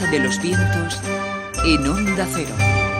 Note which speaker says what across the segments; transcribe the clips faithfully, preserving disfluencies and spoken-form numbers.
Speaker 1: de los vientos en Onda Cero.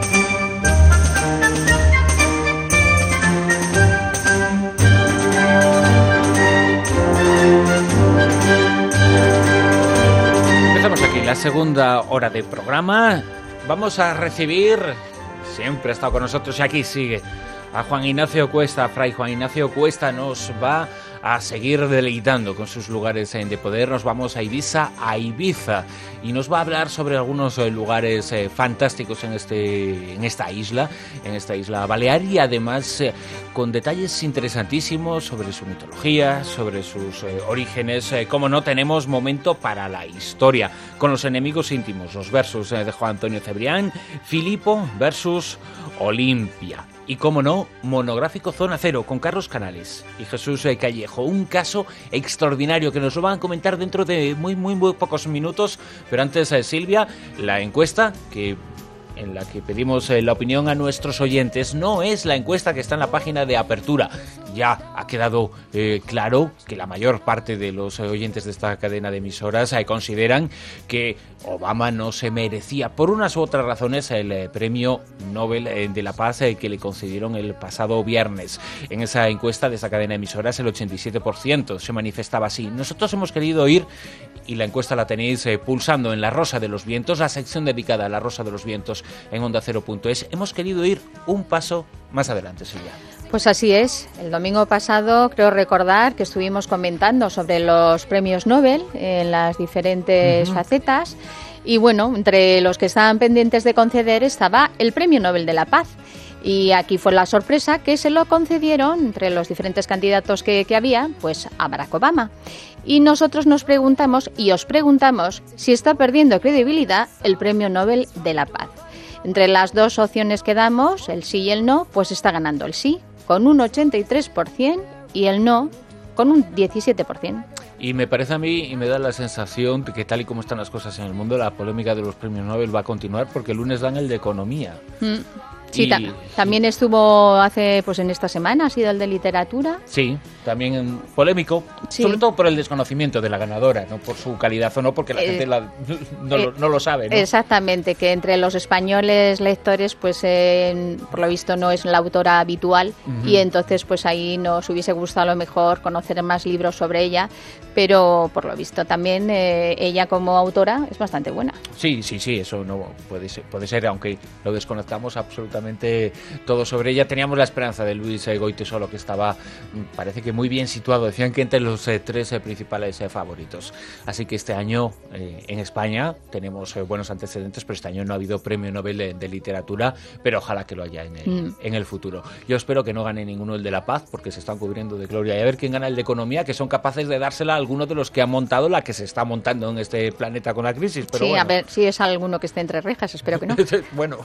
Speaker 2: Empezamos aquí la segunda hora de programa. Vamos a recibir, siempre ha estado con nosotros y aquí sigue, a Juan Ignacio Cuesta. Fray Juan Ignacio Cuesta nos va a seguir deleitando con sus lugares de poder. Nos vamos a Ibiza, a Ibiza, y nos va a hablar sobre algunos lugares eh, fantásticos en este, en esta isla, en esta isla balear, y además eh, con detalles interesantísimos sobre su mitología, sobre sus eh, orígenes. Eh, como no, tenemos momento para la historia, con los enemigos íntimos, los versus eh, de Juan Antonio Cebrián, Filipo versus Olimpia. Y, como no, monográfico Zona Cero con Carlos Canales y Jesús Callejo. Un caso extraordinario que nos lo van a comentar dentro de muy, muy, muy pocos minutos. Pero antes, eh, Silvia, la encuesta que... en la que pedimos eh, la opinión a nuestros oyentes. No es la encuesta que está en la página de apertura. Ya ha quedado eh, claro que la mayor parte de los eh, oyentes de esta cadena de emisoras eh, consideran que Obama no se merecía, por unas u otras razones, el eh, premio Nobel eh, de la Paz eh, que le concedieron el pasado viernes. En esa encuesta de esta cadena de emisoras, el ochenta y siete por ciento se manifestaba así. Nosotros hemos querido ir, y la encuesta la tenéis eh, pulsando en La Rosa de los Vientos, la sección dedicada a La Rosa de los Vientos en onda cero punto es. Hemos querido ir un paso más adelante, Silvia.
Speaker 3: Pues así es. El domingo pasado creo recordar que estuvimos comentando sobre los premios Nobel en las diferentes uh-huh. facetas, y bueno, entre los que estaban pendientes de conceder estaba el Premio Nobel de la Paz. Y aquí fue la sorpresa que se lo concedieron, entre los diferentes candidatos que, que había, pues a Barack Obama. Y nosotros nos preguntamos, y os preguntamos, si está perdiendo credibilidad el Premio Nobel de la Paz. Entre las dos opciones que damos, el sí y el no, pues está ganando el sí, con un ochenta y tres por ciento, y el no, con un diecisiete por ciento.
Speaker 2: Y me parece a mí, y me da la sensación de que, tal y como están las cosas en el mundo, la polémica de los premios Nobel va a continuar, porque el lunes dan el de Economía. Mm.
Speaker 3: Sí, y, ta- también estuvo hace, pues en esta semana, ha sido el de literatura.
Speaker 2: Sí, también polémico, sí. Sobre todo por el desconocimiento de la ganadora, no por su calidad o no, porque la eh, gente la, no, eh, no lo sabe, ¿no?
Speaker 3: Exactamente, que entre los españoles lectores, pues eh, por lo visto no es la autora habitual, uh-huh. y entonces pues ahí nos hubiese gustado a lo mejor conocer más libros sobre ella, pero por lo visto también eh, ella como autora es bastante buena.
Speaker 2: Sí, sí, sí, eso no puede ser, puede ser, aunque lo desconozcamos absolutamente todo sobre ella. Teníamos la esperanza de Luis eh, Goytisolo, que estaba, parece que muy bien situado, decían que entre los eh, tres eh, principales eh, favoritos. Así que este año eh, en España tenemos eh, buenos antecedentes, pero este año no ha habido premio Nobel de, de literatura, pero ojalá que lo haya en el, mm. en el futuro. Yo espero que no gane ninguno el de la Paz, porque se están cubriendo de gloria, y a ver quién gana el de Economía, que son capaces de dársela a algunos de los que han montado la que se está montando en este planeta con la crisis. Pero
Speaker 3: sí,
Speaker 2: bueno.
Speaker 3: A ver si es alguno que esté entre rejas, espero que no.
Speaker 2: Bueno.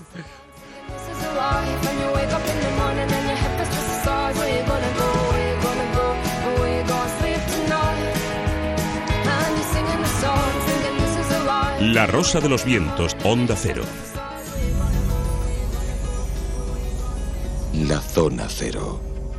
Speaker 4: La Rosa de los Vientos, Onda Cero.
Speaker 5: La Zona Cero.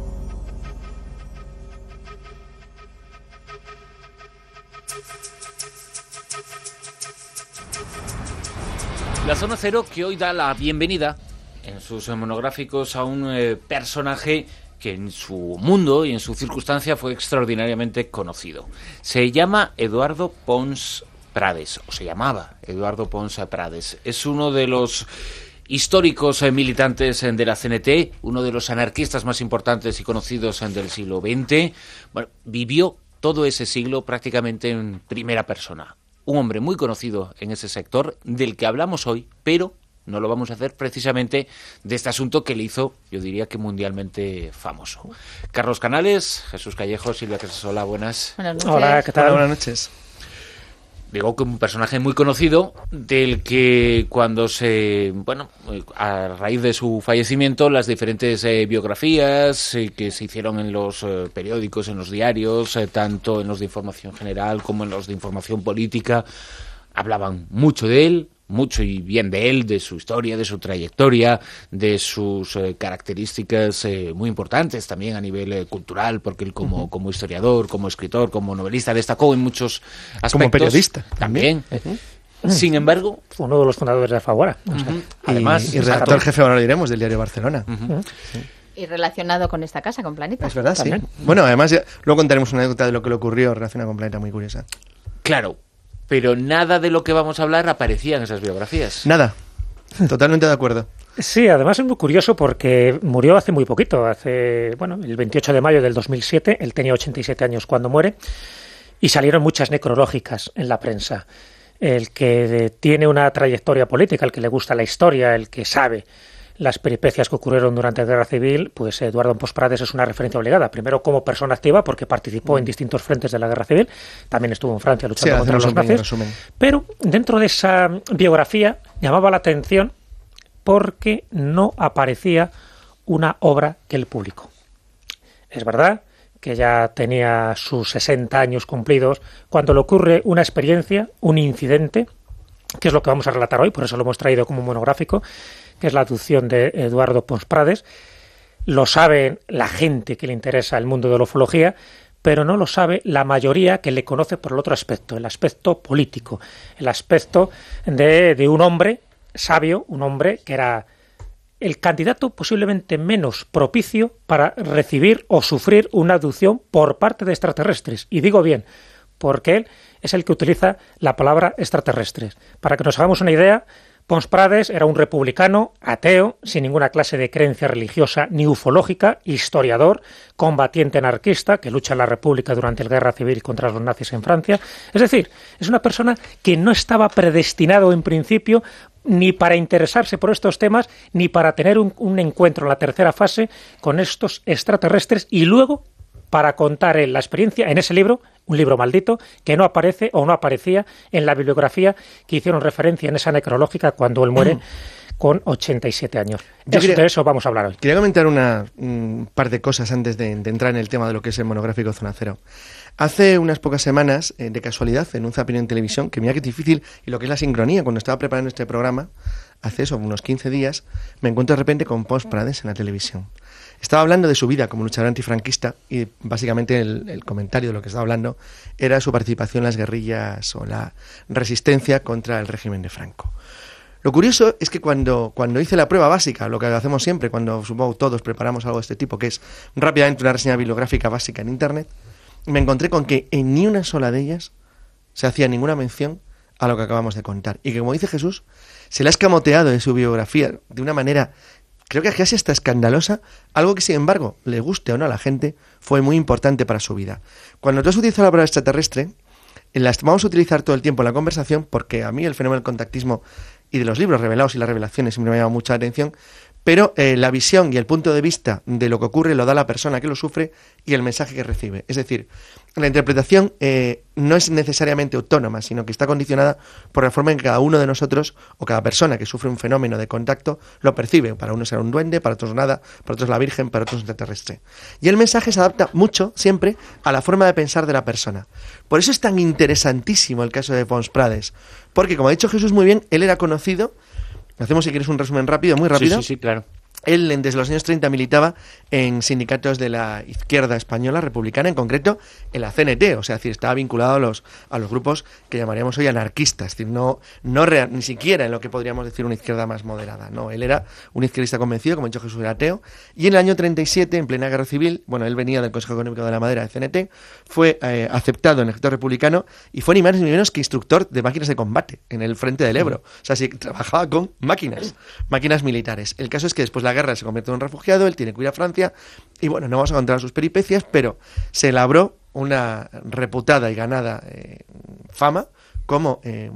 Speaker 2: La Zona Cero, que hoy da la bienvenida en sus monográficos a un eh, personaje que en su mundo y en su circunstancia fue extraordinariamente conocido. Se llama Eduardo Pons Prades, o se llamaba Eduardo Pons Prades. Es uno de los históricos eh, militantes eh, de la C N T, uno de los anarquistas más importantes y conocidos eh, del siglo veinte. Bueno, vivió todo ese siglo prácticamente en primera persona. Un hombre muy conocido en ese sector, del que hablamos hoy, pero no lo vamos a hacer precisamente de este asunto que le hizo, yo diría que mundialmente famoso. Carlos Canales, Jesús Callejo, Silvia Casasola, buenas.
Speaker 3: Buenas noches.
Speaker 6: Hola, ¿qué tal? Buenas noches.
Speaker 2: Digo que un personaje muy conocido, del que cuando se, bueno, a raíz de su fallecimiento, las diferentes eh, biografías eh, que se hicieron en los eh, periódicos, en los diarios, eh, tanto en los de información general como en los de información política, hablaban mucho de él, mucho y bien de él, de su historia, de su trayectoria, de sus eh, características eh, muy importantes también a nivel eh, cultural, porque él como, uh-huh. como historiador, como escritor, como novelista, destacó en muchos aspectos.
Speaker 6: Como periodista.
Speaker 2: También.
Speaker 6: Uh-huh.
Speaker 2: Sin embargo,
Speaker 5: uno de los fundadores de Alfaguara. O sea,
Speaker 2: uh-huh. Además,
Speaker 6: y, y redactor jefe, ahora lo diremos, del diario Barcelona.
Speaker 2: Uh-huh.
Speaker 6: Sí.
Speaker 3: Y relacionado con esta casa, con Planeta.
Speaker 6: Es verdad,
Speaker 5: También.
Speaker 6: sí. Bueno, además, ya, luego contaremos una anécdota de lo que le ocurrió relacionada con Planeta muy curiosa.
Speaker 2: Claro, pero nada de lo que vamos a hablar aparecía en esas biografías.
Speaker 6: Nada. Totalmente de acuerdo.
Speaker 5: Sí, además es muy curioso porque murió hace muy poquito, hace, bueno, el veintiocho de mayo del dos mil siete, él tenía ochenta y siete años cuando muere, y salieron muchas necrológicas en la prensa. El que tiene una trayectoria política, el que le gusta la historia, el que sabe las peripecias que ocurrieron durante la Guerra Civil, pues Eduardo Pons Prades es una referencia obligada. Primero como persona activa, porque participó en distintos frentes de la Guerra Civil, también estuvo en Francia luchando
Speaker 6: Sí,
Speaker 5: contra los nazis,
Speaker 6: resumen.
Speaker 5: Pero dentro de esa biografía llamaba la atención porque no aparecía una obra que él publicó. Es verdad que ya tenía sus sesenta años cumplidos cuando le ocurre una experiencia, un incidente, que es lo que vamos a relatar hoy, por eso lo hemos traído como monográfico, que es la adopción de Eduardo Pons Prades. Lo sabe la gente que le interesa el mundo de la ufología, pero no lo sabe la mayoría que le conoce por el otro aspecto, el aspecto político, el aspecto de, de un hombre sabio, un hombre que era el candidato posiblemente menos propicio para recibir o sufrir una abducción por parte de extraterrestres. Y digo bien, porque él es el que utiliza la palabra extraterrestres. Para que nos hagamos una idea, Pons Prades era un republicano, ateo, sin ninguna clase de creencia religiosa ni ufológica, historiador, combatiente anarquista, que lucha en la República durante la Guerra Civil contra los nazis en Francia. Es decir, es una persona que no estaba predestinado en principio ni para interesarse por estos temas, ni para tener un, un encuentro en la tercera fase con estos extraterrestres, y luego para contar él la experiencia en ese libro, un libro maldito, que no aparece o no aparecía en la bibliografía que hicieron referencia en esa necrológica cuando él muere con ochenta y siete años. Eso,
Speaker 6: quería,
Speaker 5: de eso vamos a hablar hoy.
Speaker 6: Quería comentar una un par de cosas antes de, de entrar en el tema de lo que es el monográfico Zona Cero. Hace unas pocas semanas, eh, de casualidad, en un zapping en televisión, que mira que es difícil, y lo que es la sincronía, cuando estaba preparando este programa, hace eso, unos quince días, me encuentro de repente con Pons Prades en la televisión. Estaba hablando de su vida como luchador antifranquista y básicamente el, el comentario de lo que estaba hablando era su participación en las guerrillas o la resistencia contra el régimen de Franco. Lo curioso es que cuando, cuando hice la prueba básica, lo que hacemos siempre cuando supongo todos preparamos algo de este tipo, que es rápidamente una reseña bibliográfica básica en Internet, me encontré con que en ni una sola de ellas se hacía ninguna mención a lo que acabamos de contar. Y que, como dice Jesús, se le ha escamoteado de su biografía de una manera, creo que casi hasta escandalosa, algo que, sin embargo, le guste o no a la gente, fue muy importante para su vida. Cuando tú has utilizado la palabra extraterrestre, las vamos a utilizar todo el tiempo en la conversación, porque a mí el fenómeno del contactismo y de los libros revelados y las revelaciones siempre me ha llamado mucha atención, pero eh, la visión y el punto de vista de lo que ocurre lo da la persona que lo sufre y el mensaje que recibe. Es decir, la interpretación eh, no es necesariamente autónoma, sino que está condicionada por la forma en que cada uno de nosotros o cada persona que sufre un fenómeno de contacto lo percibe. Para unos será un duende, para otros nada, para otros la Virgen, para otros un extraterrestre. Y el mensaje se adapta mucho, siempre, a la forma de pensar de la persona. Por eso es tan interesantísimo el caso de Pons Prades, porque, como ha dicho Jesús muy bien, él era conocido. Hacemos, si quieres, un resumen rápido, muy rápido.
Speaker 2: Sí, sí, sí, claro.
Speaker 6: Él, desde los años treinta, militaba en sindicatos de la izquierda española republicana, en concreto en la C N T, o sea, es decir, estaba vinculado a los, a los grupos que llamaríamos hoy anarquistas, es decir, no, no real, ni siquiera en lo que podríamos decir una izquierda más moderada, no, él era un izquierdista convencido, como ha dicho Jesús, era ateo, y en el año treinta y siete, en plena guerra civil, bueno, él venía del Consejo Económico de la Madera de C N T, fue eh, aceptado en el ejército republicano y fue ni más ni menos que instructor de máquinas de combate en el frente del Ebro, o sea, sí, trabajaba con máquinas, máquinas militares. El caso es que después la guerra se convierte en un refugiado, él tiene que ir a Francia y bueno, no vamos a contar sus peripecias, pero se labró una reputada y ganada eh, fama como eh,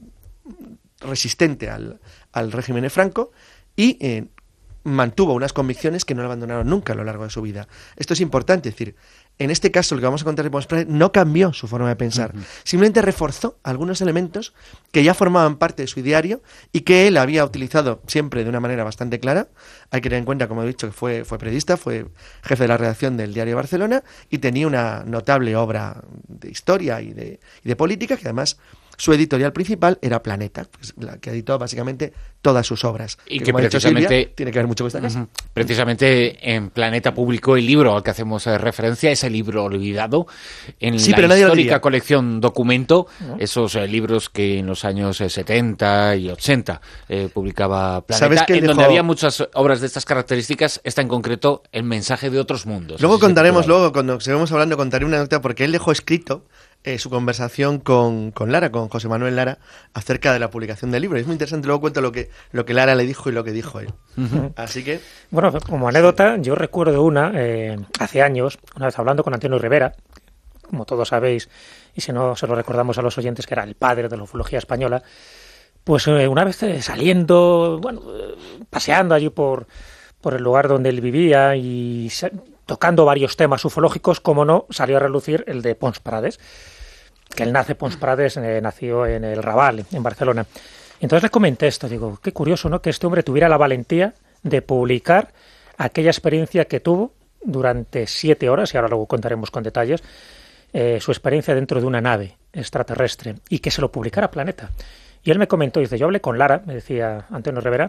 Speaker 6: resistente al, al régimen de Franco y eh, mantuvo unas convicciones que no le abandonaron nunca a lo largo de su vida. Esto es importante, es decir, en este caso, lo que vamos a contar de Pons Prades no cambió su forma de pensar, uh-huh. Simplemente reforzó algunos elementos que ya formaban parte de su diario y que él había utilizado siempre de una manera bastante clara. Hay que tener en cuenta, como he dicho, que fue, fue periodista, fue jefe de la redacción del diario Barcelona y tenía una notable obra de historia y de, y de política que además su editorial principal era Planeta, pues, la que editó básicamente todas sus obras.
Speaker 2: Y que,
Speaker 6: que como
Speaker 2: precisamente
Speaker 6: ha dicho Silvia, tiene que ver mucho con esta casa.
Speaker 2: Uh-huh. Precisamente en Planeta publicó el libro al que hacemos eh, referencia, ese libro olvidado, en
Speaker 6: sí,
Speaker 2: la
Speaker 6: pero
Speaker 2: histórica colección Documento, ¿no? Esos eh, libros que en los años eh, setenta y ochenta eh, publicaba Planeta,
Speaker 6: ¿Sabes que
Speaker 2: en
Speaker 6: dejó...
Speaker 2: donde había muchas obras de estas características, esta en concreto, El mensaje de otros mundos.
Speaker 6: Luego contaremos,
Speaker 2: se
Speaker 6: luego cuando sigamos hablando, contaré una nota porque él dejó escrito eh, su conversación con, con Lara, con José Manuel Lara, acerca de la publicación del libro. Es muy interesante, luego cuento lo que, lo que Lara le dijo y lo que dijo él. Uh-huh. Así que...
Speaker 5: Bueno, como anécdota, yo recuerdo una, eh, hace años, una vez hablando con Antonio Rivera, como todos sabéis, y si no se lo recordamos a los oyentes, que era el padre de la ufología española, pues eh, una vez eh, saliendo, bueno, eh, paseando allí por, por el lugar donde él vivía y se, tocando varios temas ufológicos, como no, salió a relucir el de Pons Prades, que él nace, Pons Prades, eh, nació en el Raval, en Barcelona. Entonces le comenté esto, digo, qué curioso, ¿no?, que este hombre tuviera la valentía de publicar aquella experiencia que tuvo durante siete horas, y ahora luego contaremos con detalles, eh, su experiencia dentro de una nave extraterrestre, y que se lo publicara Planeta. Y él me comentó, dice, yo hablé con Lara, me decía Antonio Rivera,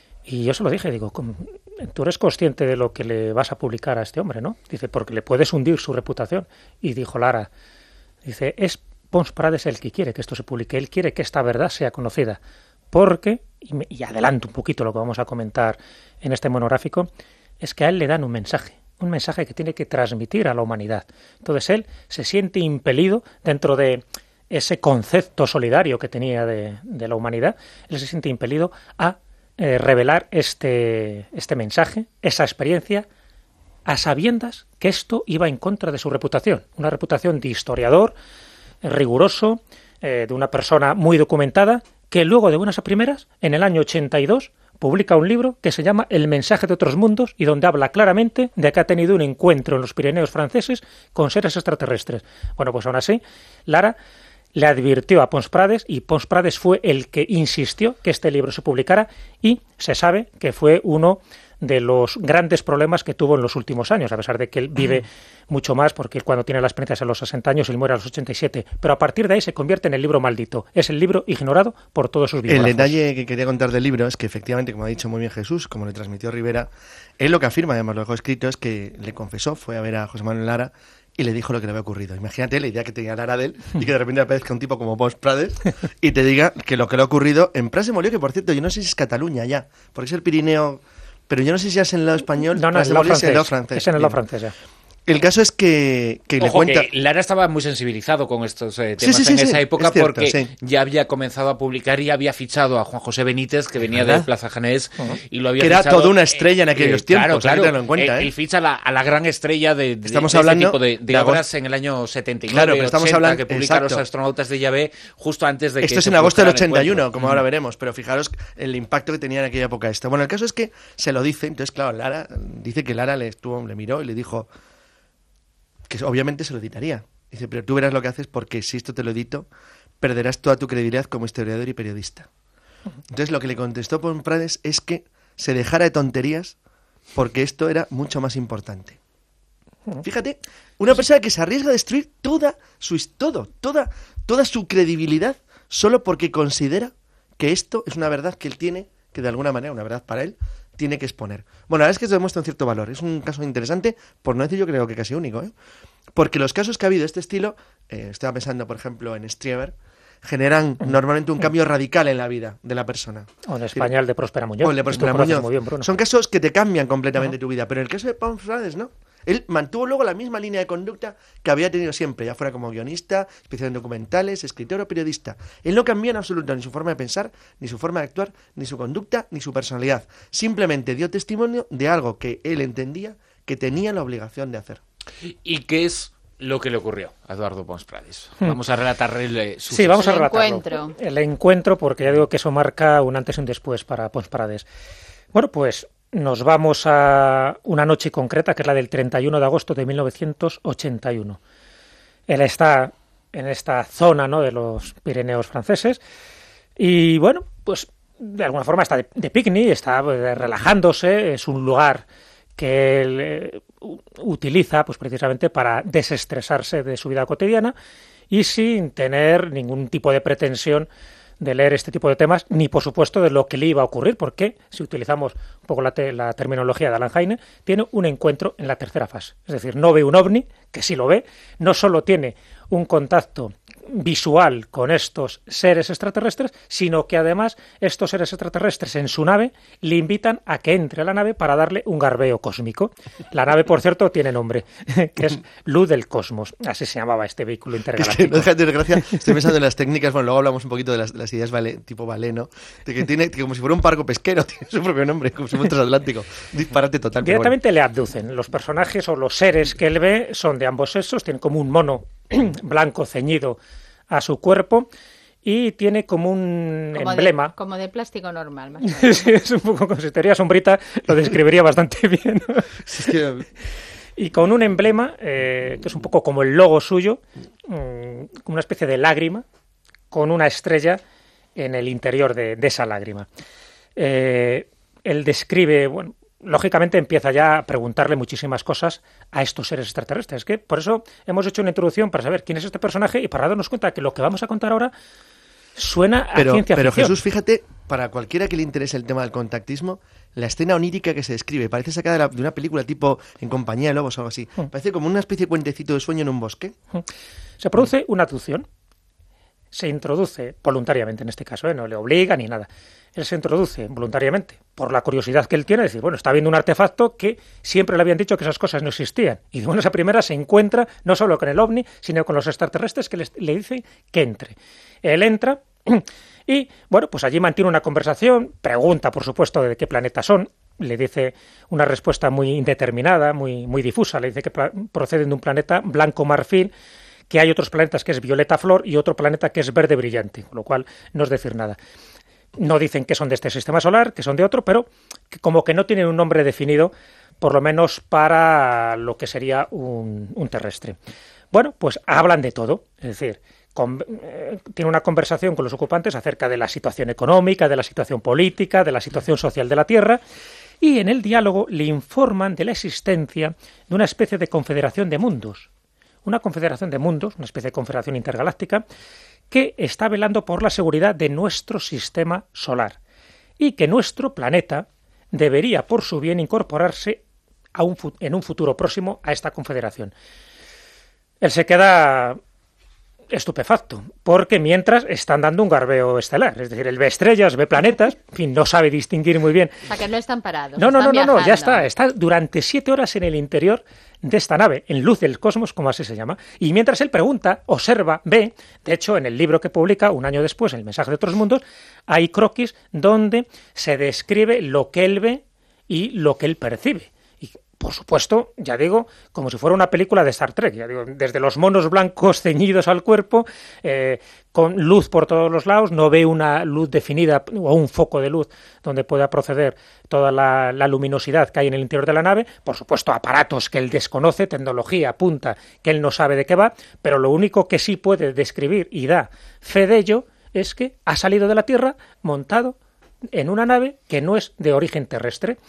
Speaker 5: y yo se lo dije, digo, tú eres consciente de lo que le vas a publicar a este hombre, ¿no? Dice, porque le puedes hundir su reputación. Y dijo Lara, dice, es Pons Prades el que quiere que esto se publique, él quiere que esta verdad sea conocida, porque, y, me, y adelanto un poquito lo que vamos a comentar en este monográfico, es que a él le dan un mensaje, un mensaje que tiene que transmitir a la humanidad. Entonces él se siente impelido dentro de ese concepto solidario que tenía de, de la humanidad, él se siente impelido a eh, revelar este, este mensaje, esa experiencia, a sabiendas que esto iba en contra de su reputación, una reputación de historiador, eh, riguroso, eh, de una persona muy documentada, que luego de buenas a primeras, en el año ochenta y dos, publica un libro que se llama El mensaje de otros mundos y donde habla claramente de que ha tenido un encuentro en los Pirineos franceses con seres extraterrestres. Bueno, pues aún así, Lara le advirtió a Pons Prades y Pons Prades fue el que insistió que este libro se publicara y se sabe que fue uno de los grandes problemas que tuvo en los últimos años, a pesar de que él vive mucho más, porque cuando tiene las experiencias a los sesenta años, él muere a los ochenta y siete, pero a partir de ahí se convierte en el libro maldito. Es el libro ignorado por todos sus biógrafos.
Speaker 6: El detalle que quería contar del libro es que efectivamente, como ha dicho muy bien Jesús, como le transmitió Rivera, él lo que afirma, además lo dejó escrito, es que le confesó, fue a ver a José Manuel Lara y le dijo lo que le había ocurrido. Imagínate la idea que tenía Lara de él y que de repente aparezca un tipo como Pons Prades y te diga que lo que le ha ocurrido en Pras de Molió, que por cierto, yo no sé si es Cataluña ya, porque es el Pirineo, pero yo no sé si es en el lado español.
Speaker 5: No, no, es en el lado francés. Es en el lado francés ya.
Speaker 6: El caso es que, que
Speaker 2: Ojo,
Speaker 6: le cuenta...
Speaker 2: que Lara estaba muy sensibilizado con estos eh, temas
Speaker 6: sí, sí, sí,
Speaker 2: en
Speaker 6: sí,
Speaker 2: esa época
Speaker 6: cierto,
Speaker 2: porque
Speaker 6: sí.
Speaker 2: ya había comenzado a publicar y había fichado a Juan José Benítez, que venía
Speaker 6: ¿verdad?
Speaker 2: de Plaza Janés, uh-huh. y lo había
Speaker 6: que
Speaker 2: fichado,
Speaker 6: era toda una estrella en aquellos
Speaker 2: eh,
Speaker 6: tiempos,
Speaker 2: claro, claro.
Speaker 6: en cuenta,
Speaker 2: él,
Speaker 6: ¿eh?
Speaker 2: él ficha la, a la gran estrella de, de,
Speaker 6: estamos
Speaker 2: de
Speaker 6: hablando
Speaker 2: este tipo de, de,
Speaker 6: de
Speaker 2: obras
Speaker 6: agosto.
Speaker 2: en el año setenta y nueve,
Speaker 6: claro, pero estamos
Speaker 2: ochenta,
Speaker 6: hablando,
Speaker 2: que publica
Speaker 6: exacto.
Speaker 2: Los astronautas de Yahvé justo antes de que...
Speaker 6: Esto es en agosto del ochenta y uno, como ahora veremos, pero fijaros el impacto que tenía en aquella época esto. Bueno, el caso es que se lo dice, entonces claro, Lara dice que Lara le estuvo, le miró y le dijo que obviamente se lo editaría. Dice, pero tú verás lo que haces porque si esto te lo edito, perderás toda tu credibilidad como historiador y periodista. Entonces lo que le contestó Pons Prades es que se dejara de tonterías porque esto era mucho más importante. Fíjate, una persona que se arriesga a destruir toda su todo, toda, toda su credibilidad solo porque considera que esto es una verdad que él tiene, que de alguna manera, una verdad para él, tiene que exponer. Bueno, la verdad es que esto demuestra un cierto valor. Es un caso interesante, por no decir yo creo que casi único, ¿eh? Porque los casos que ha habido de este estilo, eh, estaba pensando, por ejemplo, en Strieber, generan normalmente un cambio radical en la vida de la persona.
Speaker 5: O en España el de Próspera Muñoz.
Speaker 6: O el de Próspera Muñoz.
Speaker 5: Muy bien, Bruno.
Speaker 6: Son casos que te cambian completamente uh-huh. tu vida, pero en el caso de Pons Prades, ¿no? Él mantuvo luego la misma línea de conducta que había tenido siempre, ya fuera como guionista, especialista en documentales, escritor o periodista. Él no cambió en absoluto ni su forma de pensar, ni su forma de actuar, ni su conducta, ni su personalidad. Simplemente dio testimonio de algo que él entendía que tenía la obligación de hacer.
Speaker 2: ¿Y qué es lo que le ocurrió a Eduardo Pons Prades? Hmm. Vamos a relatarle su
Speaker 5: Sí, vamos a
Speaker 3: el
Speaker 5: relatarlo.
Speaker 3: encuentro.
Speaker 5: El encuentro, porque ya digo que eso marca un antes y un después para Pons Prades. Bueno, pues nos vamos a una noche concreta, que es la del treinta y uno de agosto de mil novecientos ochenta y uno. Él está en esta zona, ¿no?, de los Pirineos franceses y, bueno, pues de alguna forma está de, de picnic, está pues, relajándose, es un lugar que él eh, utiliza pues precisamente para desestresarse de su vida cotidiana y sin tener ningún tipo de pretensión de leer este tipo de temas, ni por supuesto de lo que le iba a ocurrir, porque si utilizamos un poco la, te la terminología de Alan Heine, tiene un encuentro en la tercera fase. Es decir, no ve un ovni, que sí lo ve, no solo tiene un contacto visual con estos seres extraterrestres, sino que además estos seres extraterrestres en su nave le invitan a que entre a la nave para darle un garbeo cósmico. La nave, por cierto, tiene nombre, que es Luz del Cosmos. Así se llamaba este vehículo intergaláctico.
Speaker 6: Es que, no deja de desgracia, estoy pensando en las técnicas, bueno, luego hablamos un poquito de las, de las ideas vale, tipo baleno, de que tiene, que como si fuera un barco pesquero, tiene su propio nombre, como si fuera un transatlántico. Disparate total.
Speaker 5: Directamente
Speaker 6: bueno.
Speaker 5: le abducen. Los personajes o los seres que él ve son de ambos sexos, tienen como un mono blanco ceñido a su cuerpo y tiene como un
Speaker 3: como
Speaker 5: emblema.
Speaker 3: De, como de plástico normal, más o menos.
Speaker 5: Sí, es un poco, con si teoría sombrita, lo describiría bastante bien.
Speaker 6: Es que...
Speaker 5: Y con un emblema, eh, que es un poco como el logo suyo, mmm, como una especie de lágrima, con una estrella en el interior de, de esa lágrima. Eh, él describe, bueno, lógicamente empieza ya a preguntarle muchísimas cosas a estos seres extraterrestres, que por eso hemos hecho una introducción para saber quién es este personaje y para darnos cuenta que lo que vamos a contar ahora suena a
Speaker 6: pero,
Speaker 5: ciencia
Speaker 6: pero
Speaker 5: ficción.
Speaker 6: Jesús, fíjate, para cualquiera que le interese el tema del contactismo, la escena onírica que se describe parece sacada de, la, de una película tipo En compañía de lobos o algo así. Mm. Parece como una especie de cuentecito de sueño en un bosque.
Speaker 5: Mm. Se produce una abducción. Se introduce voluntariamente en este caso, ¿eh? No le obliga ni nada. Él se introduce voluntariamente por la curiosidad que él tiene, es decir, bueno, está viendo un artefacto que siempre le habían dicho que esas cosas no existían. Y de buenas a primeras se encuentra no solo con el ovni, sino con los extraterrestres que les, le dicen que entre. Él entra y, bueno, pues allí mantiene una conversación, pregunta, por supuesto, de qué planeta son, le dice una respuesta muy indeterminada, muy, muy difusa, le dice que proceden de un planeta blanco marfil, que hay otros planetas que es violeta flor y otro planeta que es verde brillante, con lo cual no es decir nada. No dicen que son de este sistema solar, que son de otro, pero que como que no tienen un nombre definido, por lo menos para lo que sería un, un terrestre. Bueno, pues hablan de todo, es decir, con, eh, tiene una conversación con los ocupantes acerca de la situación económica, de la situación política, de la situación social de la Tierra, y en el diálogo le informan de la existencia de una especie de confederación de mundos. Una confederación de mundos, una especie de confederación intergaláctica, que está velando por la seguridad de nuestro sistema solar y que nuestro planeta debería, por su bien, incorporarse a un, en un futuro próximo a esta confederación. Él se queda estupefacto, porque mientras están dando un garbeo estelar, es decir, él ve estrellas, ve planetas, en fin, no sabe distinguir muy bien.
Speaker 3: O sea, que no están parados.
Speaker 5: No, no,
Speaker 3: están
Speaker 5: no, no, no, ya
Speaker 3: viajando.
Speaker 5: está, está durante siete horas en el interior de esta nave, en Luz del Cosmos, como así se llama, y mientras él pregunta, observa, ve, de hecho, en el libro que publica un año después, El mensaje de otros mundos, hay croquis donde se describe lo que él ve y lo que él percibe. Y, por supuesto, ya digo, como si fuera una película de Star Trek, ya digo, desde los monos blancos ceñidos al cuerpo, eh, con luz por todos los lados, no ve una luz definida o un foco de luz donde pueda proceder toda la, la luminosidad que hay en el interior de la nave, por supuesto aparatos que él desconoce, tecnología punta que él no sabe de qué va, pero lo único que sí puede describir y da fe de ello es que ha salido de la Tierra montado en una nave que no es de origen terrestre.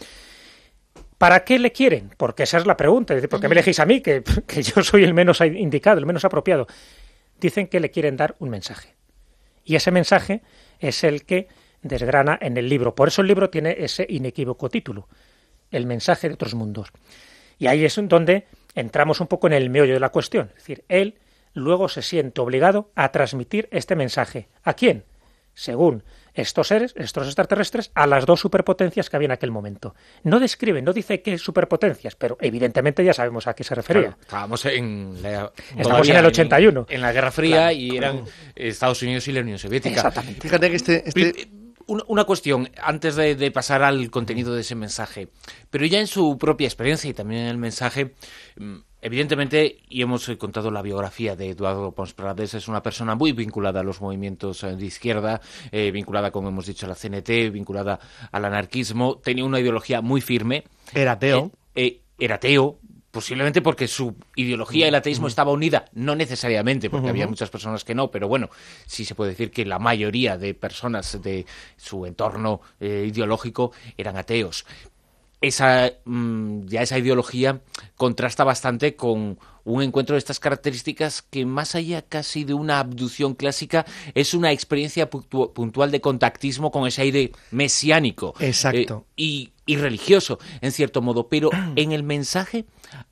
Speaker 5: ¿Para qué le quieren? Porque esa es la pregunta. Es decir, ¿por qué me elegís a mí, que, que yo soy el menos indicado, el menos apropiado? Dicen que le quieren dar un mensaje. Y ese mensaje es el que desgrana en el libro. Por eso el libro tiene ese inequívoco título, El mensaje de otros mundos. Y ahí es donde entramos un poco en el meollo de la cuestión. Es decir, él luego se siente obligado a transmitir este mensaje. ¿A quién? Según estos seres, estos extraterrestres, a las dos superpotencias que había en aquel momento. No describe, no dice qué superpotencias, pero evidentemente ya sabemos a qué se refería.
Speaker 2: Claro, estábamos en la,
Speaker 5: Estamos en el ochenta y uno.
Speaker 2: En, en la Guerra Fría, claro, y eran Estados Unidos y la Unión Soviética.
Speaker 5: Exactamente.
Speaker 6: Fíjate que este... este...
Speaker 2: Una, una cuestión, antes de, de pasar al contenido de ese mensaje, pero ya en su propia experiencia y también en el mensaje, evidentemente, y hemos contado la biografía de Eduardo Pons Prades, es una persona muy vinculada a los movimientos de izquierda, eh, vinculada, como hemos dicho, a la C N T, vinculada al anarquismo, tenía una ideología muy firme.
Speaker 6: Era ateo.
Speaker 2: Eh, eh, era ateo. Posiblemente porque su ideología, el ateísmo, uh-huh. estaba unida, no necesariamente, porque uh-huh. había muchas personas que no, pero bueno, sí se puede decir que la mayoría de personas de su entorno eh, ideológico eran ateos. Esa, mmm, ya esa ideología contrasta bastante con un encuentro de estas características que, más allá casi de una abducción clásica, es una experiencia puntu- puntual de contactismo con ese aire mesiánico.
Speaker 6: Exacto.
Speaker 2: Eh, y, y religioso, en cierto modo. Pero en el mensaje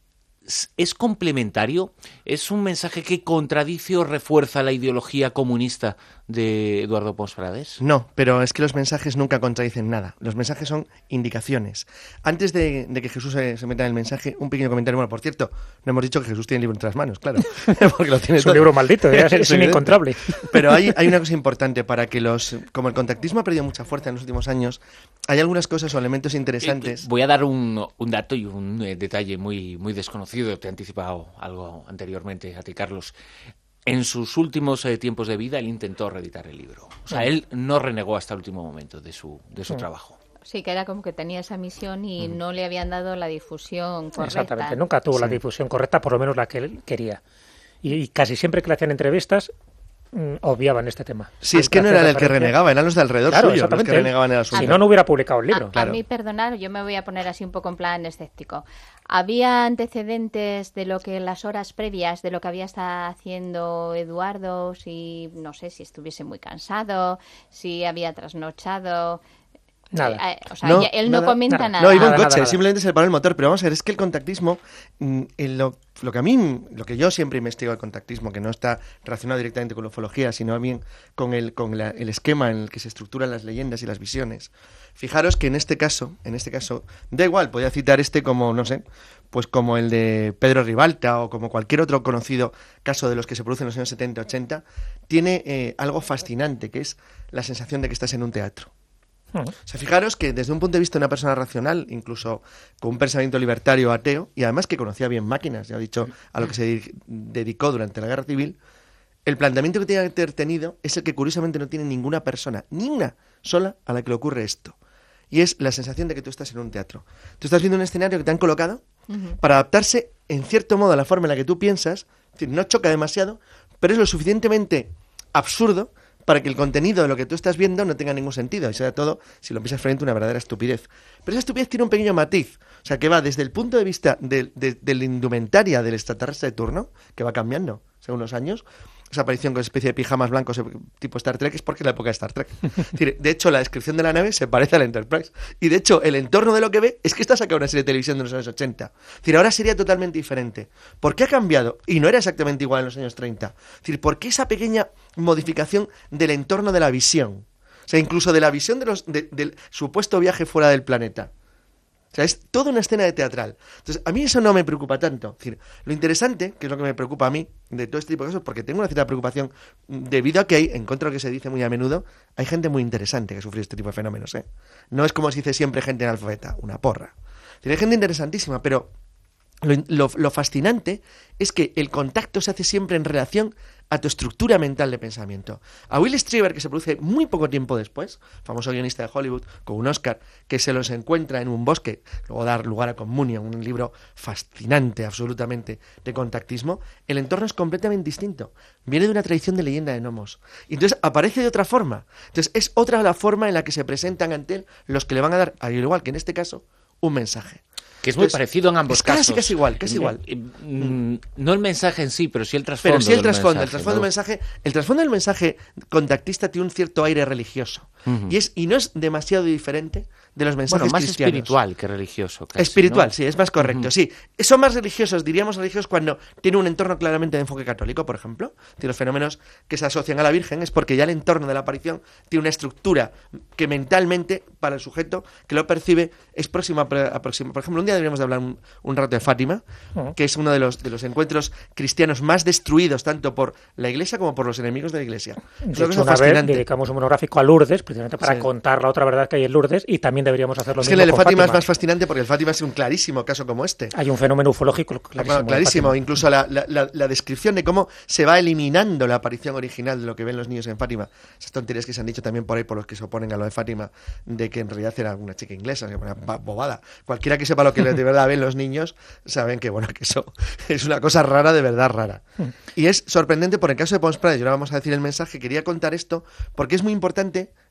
Speaker 2: es complementario, es un mensaje que contradice o refuerza la ideología comunista de Eduardo Pons Prades.
Speaker 6: No, pero es que los mensajes nunca contradicen nada. Los mensajes son indicaciones. Antes de, de que Jesús se, se meta en el mensaje, un pequeño comentario. Bueno, por cierto, no hemos dicho que Jesús tiene el libro entre las manos, claro. Porque lo tiene
Speaker 5: es un
Speaker 6: todo.
Speaker 5: libro maldito, es, es inencontrable.
Speaker 6: Pero hay, hay una cosa importante para que los... Como el contactismo ha perdido mucha fuerza en los últimos años, hay algunas cosas o elementos interesantes.
Speaker 2: Eh, voy a dar un, un dato y un eh, detalle muy, muy desconocido. Te he anticipado algo anteriormente a ti, Carlos. En sus últimos eh, tiempos de vida, él intentó reeditar el libro. O sea, él no renegó hasta el último momento de su, de su trabajo.
Speaker 3: Sí, que era como que tenía esa misión y no le habían dado la difusión correcta.
Speaker 5: Exactamente, nunca tuvo
Speaker 6: Sí.
Speaker 5: la difusión correcta, por lo menos la que él quería. Y, y casi siempre que le hacían entrevistas, mm, obviaban este tema.
Speaker 6: Sí, es que no
Speaker 5: Hacía
Speaker 6: era el que
Speaker 5: referencia-
Speaker 6: renegaba, eran los de alrededor
Speaker 5: Claro,
Speaker 6: suyo los que
Speaker 5: exactamente.
Speaker 6: renegaban el asunto.
Speaker 5: Si no, no hubiera publicado el libro.
Speaker 3: A,
Speaker 6: claro.
Speaker 3: a mí, perdonar, yo me voy a poner así un poco en plan escéptico. ¿Había antecedentes de lo que las horas previas, de lo que había estado haciendo Eduardo, si, no sé, si estuviese muy cansado, si había trasnochado?
Speaker 5: Nada.
Speaker 3: Eh, eh, o sea,
Speaker 6: No,
Speaker 3: ya- él no
Speaker 6: nada.
Speaker 3: comenta
Speaker 5: Nada.
Speaker 3: nada.
Speaker 6: No, iba en
Speaker 5: Nada,
Speaker 6: coche,
Speaker 5: nada, nada.
Speaker 6: simplemente se le paró el motor. Pero vamos a ver, es que el contactismo, mm, en lo, lo que a mí, lo que yo siempre investigo el contactismo, que no está relacionado directamente con la ufología, sino bien con el, con la- el esquema en el que se estructuran las leyendas y las visiones. Fijaros que en este caso, en este caso, da igual, podía citar este como, no sé, pues como el de Pedro Ribalta o como cualquier otro conocido caso de los que se producen en los años setenta ochenta, tiene eh, algo fascinante, que es la sensación de que estás en un teatro.
Speaker 5: Ujú.
Speaker 6: O sea, fijaros que desde un punto de vista de una persona racional, incluso con un pensamiento libertario ateo, y además que conocía bien máquinas, ya he dicho, a lo que se di- dedicó durante la Guerra Civil, el planteamiento que tiene que haber tenido es el que curiosamente no tiene ninguna persona, ni una sola, a la que le ocurre esto. Y es la sensación de que tú estás en un teatro. Tú estás viendo un escenario que te han colocado para adaptarse, en cierto modo, a la forma en la que tú piensas. Es decir, no choca demasiado, pero es lo suficientemente absurdo para que el contenido de lo que tú estás viendo no tenga ningún sentido y sea todo, si lo piensas frente, una verdadera estupidez. Pero esa estupidez tiene un pequeño matiz, o sea, que va desde el punto de vista de, de, de la indumentaria del extraterrestre de turno, que va cambiando según los años. Esa aparición con especie de pijamas blancos tipo Star Trek es porque es la época de Star Trek. Es decir, de hecho, la descripción de la nave se parece a la Enterprise. Y de hecho, el entorno de lo que ve es que está sacado una serie de televisión de los años ochenta. Es decir, ahora sería totalmente diferente. ¿Por qué ha cambiado? Y no era exactamente igual en los años treinta. Es decir, ¿por qué esa pequeña modificación del entorno de la visión? O sea, incluso de la visión de los, de, del supuesto viaje fuera del planeta. O sea, es toda una escena de teatral. Entonces, a mí eso no me preocupa tanto. Es decir, lo interesante, que es lo que me preocupa a mí, de todo este tipo de cosas, porque tengo una cierta preocupación, debido a que hay, en contra de lo que se dice muy a menudo, hay gente muy interesante que sufre este tipo de fenómenos, ¿eh? No es como se dice siempre gente analfabeta, una porra. Es decir, hay gente interesantísima, pero lo, lo, lo fascinante es que el contacto se hace siempre en relación a tu estructura mental de pensamiento. A Will Strieber, que se produce muy poco tiempo después, famoso guionista de Hollywood, con un Oscar, que se los encuentra en un bosque, luego dar lugar a Communion, un libro fascinante, absolutamente, de contactismo, el entorno es completamente distinto. Viene de una tradición de leyenda de gnomos. Y entonces aparece de otra forma. Entonces es otra la forma en la que se presentan ante él los que le van a dar, al igual que en este caso, un mensaje.
Speaker 2: Que es muy
Speaker 6: Entonces,
Speaker 2: parecido en ambos
Speaker 6: es casi,
Speaker 2: casos.
Speaker 6: casi igual, casi igual.
Speaker 2: Eh, mm, No el mensaje en sí, pero sí el trasfondo.
Speaker 6: Pero sí el
Speaker 2: del
Speaker 6: trasfondo, el
Speaker 2: mensaje,
Speaker 6: trasfondo
Speaker 2: ¿no?
Speaker 6: del mensaje, el trasfondo del mensaje contactista tiene un cierto aire religioso.
Speaker 2: Ujú.
Speaker 6: Y es y no es demasiado diferente de los mensajes
Speaker 2: Bueno, más
Speaker 6: cristianos.
Speaker 2: espiritual que religioso. Casi,
Speaker 6: Espiritual,
Speaker 2: ¿no?
Speaker 6: sí, es más correcto,
Speaker 2: Ujú.
Speaker 6: sí. Son más religiosos, diríamos religiosos, cuando tiene un entorno claramente de enfoque católico, por ejemplo. De los fenómenos que se asocian a la Virgen es porque ya el entorno de la aparición tiene una estructura que mentalmente, para el sujeto que lo percibe, es próxima a próxima. Por ejemplo, un día deberíamos de hablar un, un rato de Fátima,
Speaker 5: Ujú.
Speaker 6: que es uno de los, de los encuentros cristianos más destruidos, tanto por la Iglesia como por los enemigos de la Iglesia.
Speaker 5: De
Speaker 6: Es una
Speaker 5: hecho,
Speaker 6: cosa
Speaker 5: una vez
Speaker 6: fascinante.
Speaker 5: dedicamos un monográfico a Lourdes, precisamente para
Speaker 6: Sí.
Speaker 5: contar la otra verdad que hay en Lourdes, y también deberíamos hacer lo
Speaker 6: Es que
Speaker 5: mismo
Speaker 6: el de
Speaker 5: con
Speaker 6: Fátima, es
Speaker 5: Fátima.
Speaker 6: más fascinante porque el Fátima es un clarísimo caso como este.
Speaker 5: Hay un fenómeno ufológico clarísimo.
Speaker 6: Bueno,
Speaker 5: en
Speaker 6: clarísimo,
Speaker 5: Fátima.
Speaker 6: incluso la, la, la, la descripción de cómo se va eliminando la aparición original de lo que ven los niños en Fátima. Esas tonterías que se han dicho también por ahí por los que se oponen a lo de Fátima, de que en realidad era una chica inglesa, que una bobada. Cualquiera que sepa lo que de verdad ven los niños, saben que bueno que eso es una cosa rara, de verdad rara. Y es sorprendente por el caso de Pons Prades, y ahora vamos a decir el mensaje, quería contar esto porque es muy importante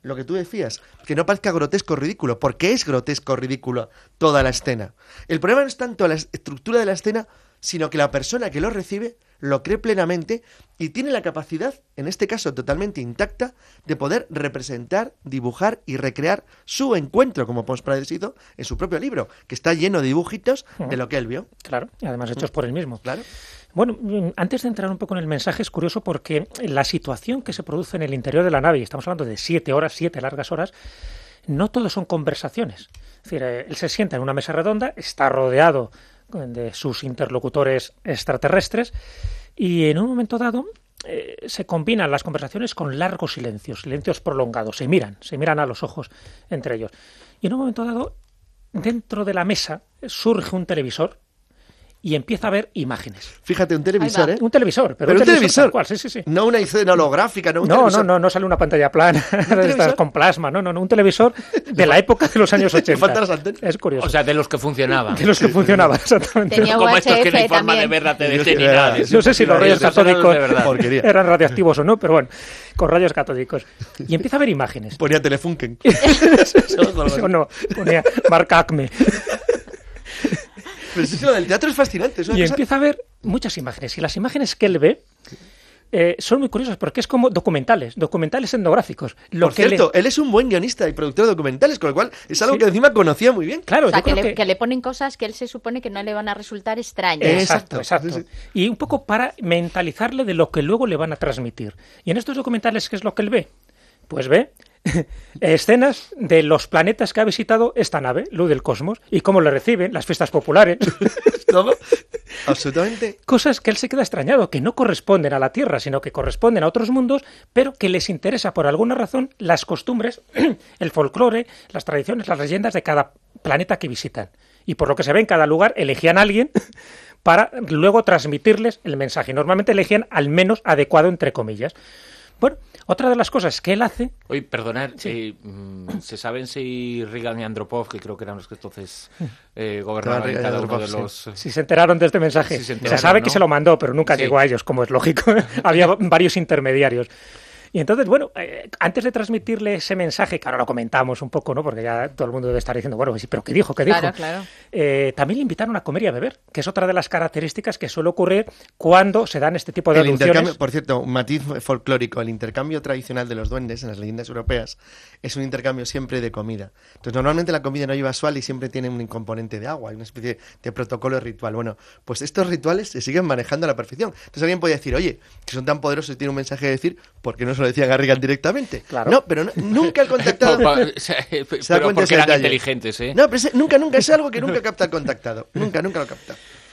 Speaker 6: lo que tú decías, que no parezca grotesco o ridículo, porque es grotesco o ridículo toda la escena. El problema no es tanto la estructura de la escena, sino que la persona que lo recibe lo cree plenamente y tiene la capacidad, en este caso totalmente intacta, de poder representar, dibujar y recrear su encuentro como postparecido en su propio libro, que está lleno de dibujitos de lo que él vio.
Speaker 5: Claro, y además hechos por él mismo.
Speaker 6: Claro.
Speaker 5: Bueno, antes de entrar un poco en el mensaje, es curioso porque la situación que se produce en el interior de la nave, y estamos hablando de siete horas, siete largas horas, no todo son conversaciones. Es decir, él se sienta en una mesa redonda, está rodeado de sus interlocutores extraterrestres y en un momento dado eh, se combinan las conversaciones con largos silencios, silencios prolongados, se miran, se miran a los ojos entre ellos. Y en un momento dado, dentro de la mesa surge un televisor y empieza a ver imágenes.
Speaker 6: Fíjate, un televisor, ¿eh?
Speaker 5: Un televisor, pero,
Speaker 6: pero
Speaker 5: un
Speaker 6: un
Speaker 5: televisor.
Speaker 6: televisor.
Speaker 5: Tal cual, sí, sí, sí.
Speaker 6: No una escena holográfica, no un
Speaker 5: no,
Speaker 6: televisor.
Speaker 5: No, no, no sale una pantalla plana de estas con plasma, no, no, no, un televisor de la época de los años ochenta.
Speaker 6: Faltan las antenas.
Speaker 5: Es curioso.
Speaker 2: O sea, de los que funcionaban.
Speaker 5: De los que funcionaban, exactamente.
Speaker 3: Tenía
Speaker 2: Como estos que no hay
Speaker 3: U H F
Speaker 2: forma de
Speaker 3: también.
Speaker 2: ver la T D T ni
Speaker 6: Yo-
Speaker 2: nada.
Speaker 5: No sé si los rayos
Speaker 2: Esos eran los
Speaker 5: catódicos
Speaker 2: de verdad.
Speaker 6: Porquería.
Speaker 5: eran radioactivos o no, pero bueno, con rayos catódicos. Y empieza a ver imágenes.
Speaker 6: Ponía Telefunken.
Speaker 5: Eso no, ponía marca Acme.
Speaker 6: Pero sí, lo del teatro es fascinante. Es una
Speaker 5: Y
Speaker 6: cosa-
Speaker 5: empieza a ver muchas imágenes. Y las imágenes que él ve eh, son muy curiosas porque es como documentales, documentales etnográficos. Lo
Speaker 6: Por
Speaker 5: que
Speaker 6: cierto,
Speaker 5: le...
Speaker 6: él es un buen guionista y productor de documentales, con lo cual es algo
Speaker 5: Sí.
Speaker 6: que encima conocía muy bien.
Speaker 5: Claro,
Speaker 3: O sea,
Speaker 5: yo
Speaker 3: que
Speaker 5: creo
Speaker 3: le,
Speaker 5: que...
Speaker 3: que le ponen cosas que él se supone que no le van a resultar extrañas.
Speaker 5: Exacto,
Speaker 6: Exacto,
Speaker 5: exacto.
Speaker 6: sí,
Speaker 5: Y un poco para mentalizarle de lo que luego le van a transmitir. Y en estos documentales, ¿qué es lo que él ve? Pues ve escenas de los planetas que ha visitado esta nave, Luz del Cosmos, y cómo le reciben, las fiestas populares.
Speaker 6: Todo absolutamente.
Speaker 5: Cosas que él se queda extrañado, que no corresponden a la Tierra, sino que corresponden a otros mundos, pero que les interesa por alguna razón las costumbres, el folclore, las tradiciones, las leyendas de cada planeta que visitan. Y por lo que se ve en cada lugar, elegían a alguien para luego transmitirles el mensaje. Normalmente elegían al menos adecuado, entre comillas. Bueno, otra de las cosas que él hace...
Speaker 2: Oye, perdonad,
Speaker 5: Sí.
Speaker 2: eh, mm, ¿se saben si Reagan y Andropov, que creo que eran los que entonces eh, gobernaban
Speaker 6: Reagan y
Speaker 2: cada uno de
Speaker 6: Andropov,
Speaker 2: los...
Speaker 5: Si se enteraron de este mensaje,
Speaker 2: Si se
Speaker 5: se,
Speaker 2: enteraron,
Speaker 5: sabe
Speaker 2: ¿no?
Speaker 5: que se lo mandó, pero nunca
Speaker 2: Sí.
Speaker 5: llegó a ellos, como es lógico. Había varios intermediarios. Y entonces, bueno, eh, antes de transmitirle ese mensaje, que ahora lo comentamos un poco, ¿no? Porque ya todo el mundo debe estar diciendo, bueno, sí, pero ¿qué dijo? ¿Qué dijo?
Speaker 3: Claro, claro.
Speaker 5: Eh, también le invitaron a comer y a beber, que es otra de las características que suele ocurrir cuando se dan este tipo de
Speaker 6: El
Speaker 5: alusiones.
Speaker 6: intercambio, por cierto, un matiz folclórico, el intercambio tradicional de los duendes en las leyendas europeas es un intercambio siempre de comida. Entonces, normalmente la comida no lleva sal y siempre tiene un componente de agua, hay una especie de protocolo ritual. Bueno, pues estos rituales se siguen manejando a la perfección. Entonces alguien puede decir, oye, que son tan poderosos y tienen un mensaje de decir, ¿por qué no se lo decían a Reagan directamente?
Speaker 5: Claro.
Speaker 6: No, pero no- nunca el contactado...
Speaker 2: Se da
Speaker 6: Se da
Speaker 2: pero
Speaker 6: cuenta
Speaker 2: porque
Speaker 6: ese
Speaker 2: eran
Speaker 6: detalle.
Speaker 2: inteligentes, ¿eh?
Speaker 6: No, pero ese- nunca, nunca, es algo que nunca capta el contactado. Nunca, nunca lo capta.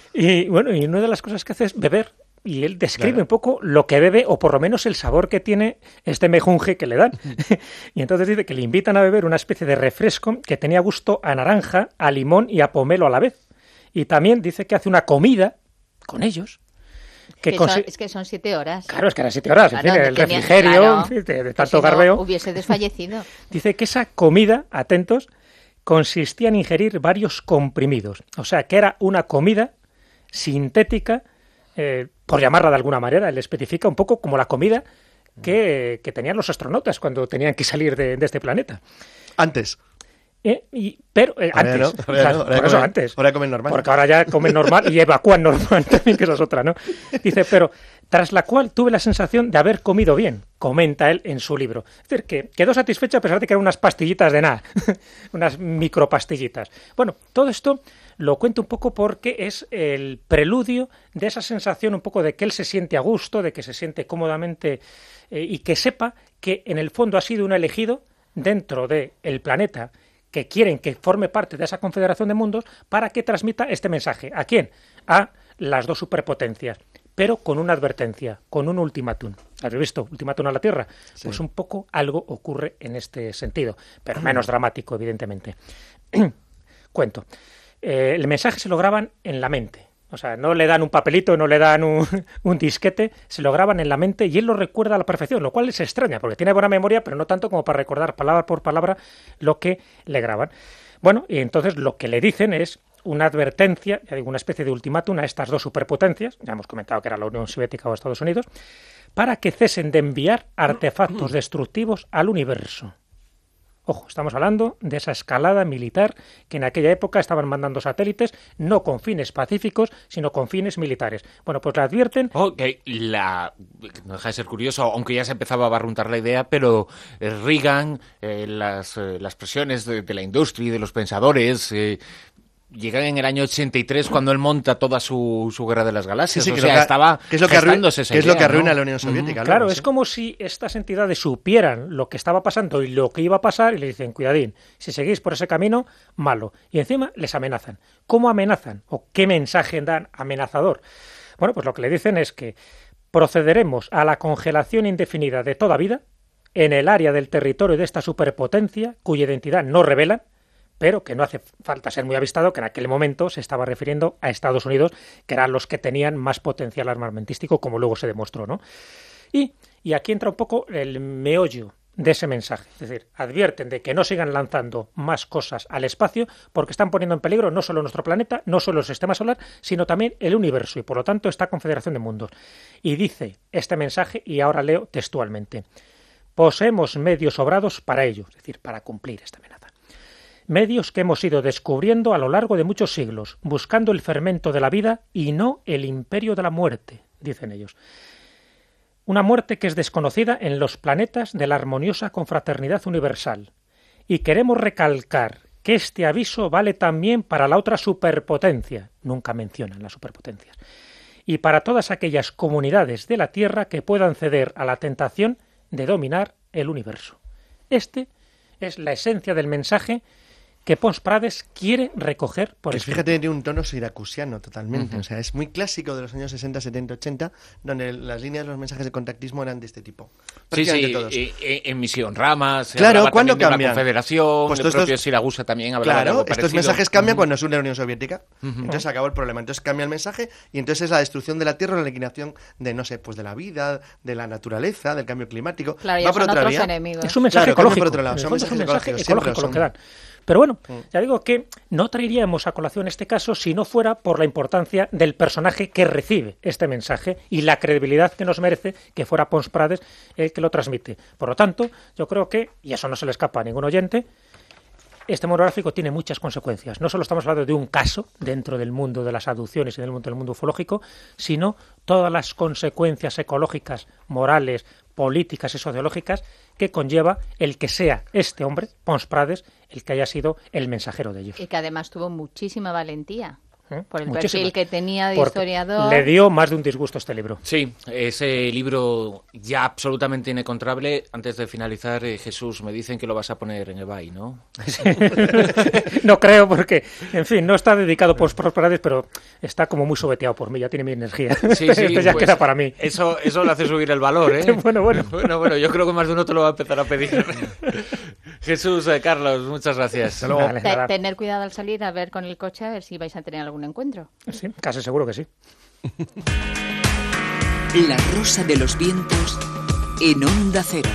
Speaker 5: Y bueno, y una de las cosas que hace es beber. Y él describe
Speaker 6: Claro.
Speaker 5: un poco lo que bebe, o por lo menos el sabor que tiene este mejunje que le dan. Y entonces dice que le invitan a beber una especie de refresco que tenía gusto a naranja, a limón y a pomelo a la vez. Y también dice que hace una comida con ellos. Que
Speaker 3: Que
Speaker 5: consi-
Speaker 3: son- es que son siete horas.
Speaker 5: Claro, es que eran siete horas, en
Speaker 3: Claro,
Speaker 5: fin, el
Speaker 3: tenía-
Speaker 5: refrigerio,
Speaker 3: claro,
Speaker 5: en fin, de, de
Speaker 3: que
Speaker 5: tanto
Speaker 3: si no,
Speaker 5: garbeo.
Speaker 3: hubiese desfallecido.
Speaker 5: Dice que esa comida, atentos, consistía en ingerir varios comprimidos. O sea, que era una comida sintética, eh, por llamarla de alguna manera. Él especifica un poco como la comida que, que tenían los astronautas cuando tenían que salir de, de este planeta.
Speaker 6: Antes.
Speaker 5: Eh, y, pero eh,
Speaker 6: Ahora
Speaker 5: antes,
Speaker 6: no, ahora
Speaker 5: claro,
Speaker 6: no, ahora
Speaker 5: por eso
Speaker 6: comen-
Speaker 5: antes.
Speaker 6: ahora comen normal.
Speaker 5: Porque ahora ya comen normal y evacúan normal también, que esa es otra, ¿no? Dice, pero tras la cual tuve la sensación de haber comido bien, comenta él en su libro. Es decir, que quedó satisfecho a pesar de que eran unas pastillitas de nada, unas micropastillitas. Bueno, todo esto lo cuento un poco porque es el preludio de esa sensación un poco de que él se siente a gusto, de que se siente cómodamente eh, y que sepa que en el fondo ha sido un elegido dentro del planeta que quieren que forme parte de esa confederación de mundos para que transmita este mensaje. ¿A quién? A las dos superpotencias, pero con una advertencia, con un ultimátum. ¿Has visto? Ultimátum a la Tierra.
Speaker 6: Sí.
Speaker 5: Pues un poco algo ocurre en este sentido, pero menos dramático, evidentemente. Cuento. Eh, el mensaje se lo graban en la mente. O sea, no le dan un papelito, no le dan un, un disquete, se lo graban en la mente y él lo recuerda a la perfección, lo cual es extraña, porque tiene buena memoria, pero no tanto como para recordar palabra por palabra lo que le graban. Bueno, y entonces lo que le dicen es una advertencia, ya digo, una especie de ultimátum a estas dos superpotencias, ya hemos comentado que era la Unión Soviética o Estados Unidos, para que cesen de enviar artefactos destructivos al universo. Ojo, estamos hablando de esa escalada militar que en aquella época estaban mandando satélites no con fines pacíficos, sino con fines militares. Bueno, pues le advierten...
Speaker 2: Oh, que la... No deja de ser curioso, aunque ya se empezaba a barruntar la idea, pero Reagan, eh, las, eh, las presiones de, de la industria y de los pensadores... Eh, llegan en el año ochenta y tres cuando él monta toda su, su guerra de las galaxias.
Speaker 6: Sí, sí,
Speaker 2: o
Speaker 6: que
Speaker 2: sea,
Speaker 6: lo que,
Speaker 2: estaba
Speaker 6: que es lo que arruina,
Speaker 2: esa
Speaker 6: que es
Speaker 2: idea,
Speaker 6: lo que arruina
Speaker 2: ¿no?
Speaker 6: la Unión Soviética.
Speaker 5: Uh-huh. Claro,
Speaker 6: ¿no?
Speaker 5: es
Speaker 6: sí.
Speaker 5: como si estas entidades supieran lo que estaba pasando y lo que iba a pasar y le dicen, cuidadín, si seguís por ese camino, malo. Y encima les amenazan. ¿Cómo amenazan? ¿O qué mensaje dan amenazador? Bueno, pues lo que le dicen es que procederemos a la congelación indefinida de toda vida en el área del territorio de esta superpotencia cuya identidad no revelan, pero que no hace falta ser muy avistado, que en aquel momento se estaba refiriendo a Estados Unidos, que eran los que tenían más potencial armamentístico, como luego se demostró, ¿no? Y, y aquí entra un poco el meollo de ese mensaje, es decir, advierten de que no sigan lanzando más cosas al espacio porque están poniendo en peligro no solo nuestro planeta, no solo el sistema solar, sino también el universo y por lo tanto esta confederación de mundos. Y dice este mensaje, y ahora leo textualmente, poseemos medios sobrados para ello, es decir, para cumplir esta amenaza. Medios que hemos ido descubriendo a lo largo de muchos siglos, buscando el fermento de la vida y no el imperio de la muerte, dicen ellos. Una muerte que es desconocida en los planetas de la armoniosa confraternidad universal. Y queremos recalcar que este aviso vale también para la otra superpotencia, nunca mencionan las superpotencias, y para todas aquellas comunidades de la Tierra que puedan ceder a la tentación de dominar el universo. Este es la esencia del mensaje que Pons Prades quiere recoger por
Speaker 6: eso. Fíjate, tiene un tono siracusiano totalmente. Uh-huh. O sea, es muy clásico de los años sesenta, setenta, ochenta, donde las líneas de los mensajes de contactismo eran de este tipo.
Speaker 2: Sí, sí, todos. Y, y, en Misión Rama, se
Speaker 6: claro,
Speaker 2: hablaba
Speaker 6: ¿cuándo
Speaker 2: también
Speaker 6: cambian?
Speaker 2: de la Confederación,
Speaker 6: pues
Speaker 2: el propio
Speaker 6: estos,
Speaker 2: Siragusa también hablaba
Speaker 6: claro,
Speaker 2: de algo
Speaker 6: estos
Speaker 2: parecido.
Speaker 6: mensajes cambian
Speaker 2: uh-huh.
Speaker 6: cuando se une la Unión Soviética. Uh-huh. Entonces acabó el problema. Entonces cambia el mensaje y entonces es la destrucción de la Tierra, la liquidación de, no sé, pues de la vida, de la naturaleza, del cambio climático.
Speaker 3: Claro, ya
Speaker 6: va por
Speaker 3: son
Speaker 6: otra
Speaker 3: otros
Speaker 6: vía.
Speaker 3: enemigos.
Speaker 5: Es un mensaje
Speaker 6: claro,
Speaker 5: ecológico.
Speaker 6: Por otro lado, son
Speaker 5: mensajes
Speaker 6: mensajes
Speaker 5: es un mensaje
Speaker 6: ecológicos,
Speaker 5: ecológico lo que
Speaker 6: son.
Speaker 5: dan. Pero bueno, ya digo que no traeríamos a colación este caso si no fuera por la importancia del personaje que recibe este mensaje y la credibilidad que nos merece que fuera Pons Prades el que lo transmite. Por lo tanto, yo creo que, y eso no se le escapa a ningún oyente, este monográfico tiene muchas consecuencias. No solo estamos hablando de un caso dentro del mundo de las aducciones y del mundo del mundo ufológico, sino todas las consecuencias ecológicas, morales, políticas y sociológicas que conlleva el que sea este hombre, Pons Prades, el que haya sido el mensajero de ellos.
Speaker 3: Y que además tuvo muchísima valentía. ¿Eh? Por el
Speaker 5: Muchísima.
Speaker 3: perfil que tenía de
Speaker 5: Porque
Speaker 3: historiador.
Speaker 5: Le dio más de un disgusto este libro.
Speaker 2: Sí, ese libro ya absolutamente inencontrable. Antes de finalizar, eh, Jesús, me dicen que lo vas a poner en eBay, ¿no?
Speaker 5: No creo porque, en fin, no está dedicado por Pons Prades, pero está como muy sobeteado por mí, ya tiene mi energía.
Speaker 2: Sí, sí,
Speaker 5: este ya
Speaker 2: pues,
Speaker 5: queda para mí.
Speaker 2: Eso, eso le hace subir el valor, ¿eh?
Speaker 5: Bueno, bueno.
Speaker 2: Bueno, bueno, yo creo que más de uno te lo va a empezar a pedir. Jesús, eh, Carlos, muchas gracias.
Speaker 5: Hasta luego. Vale,
Speaker 3: Te, tener cuidado al salir a ver con el coche a ver si vais a tener algún encuentro.
Speaker 5: Sí, casi seguro que sí.
Speaker 1: La Rosa de los Vientos en Onda Cero.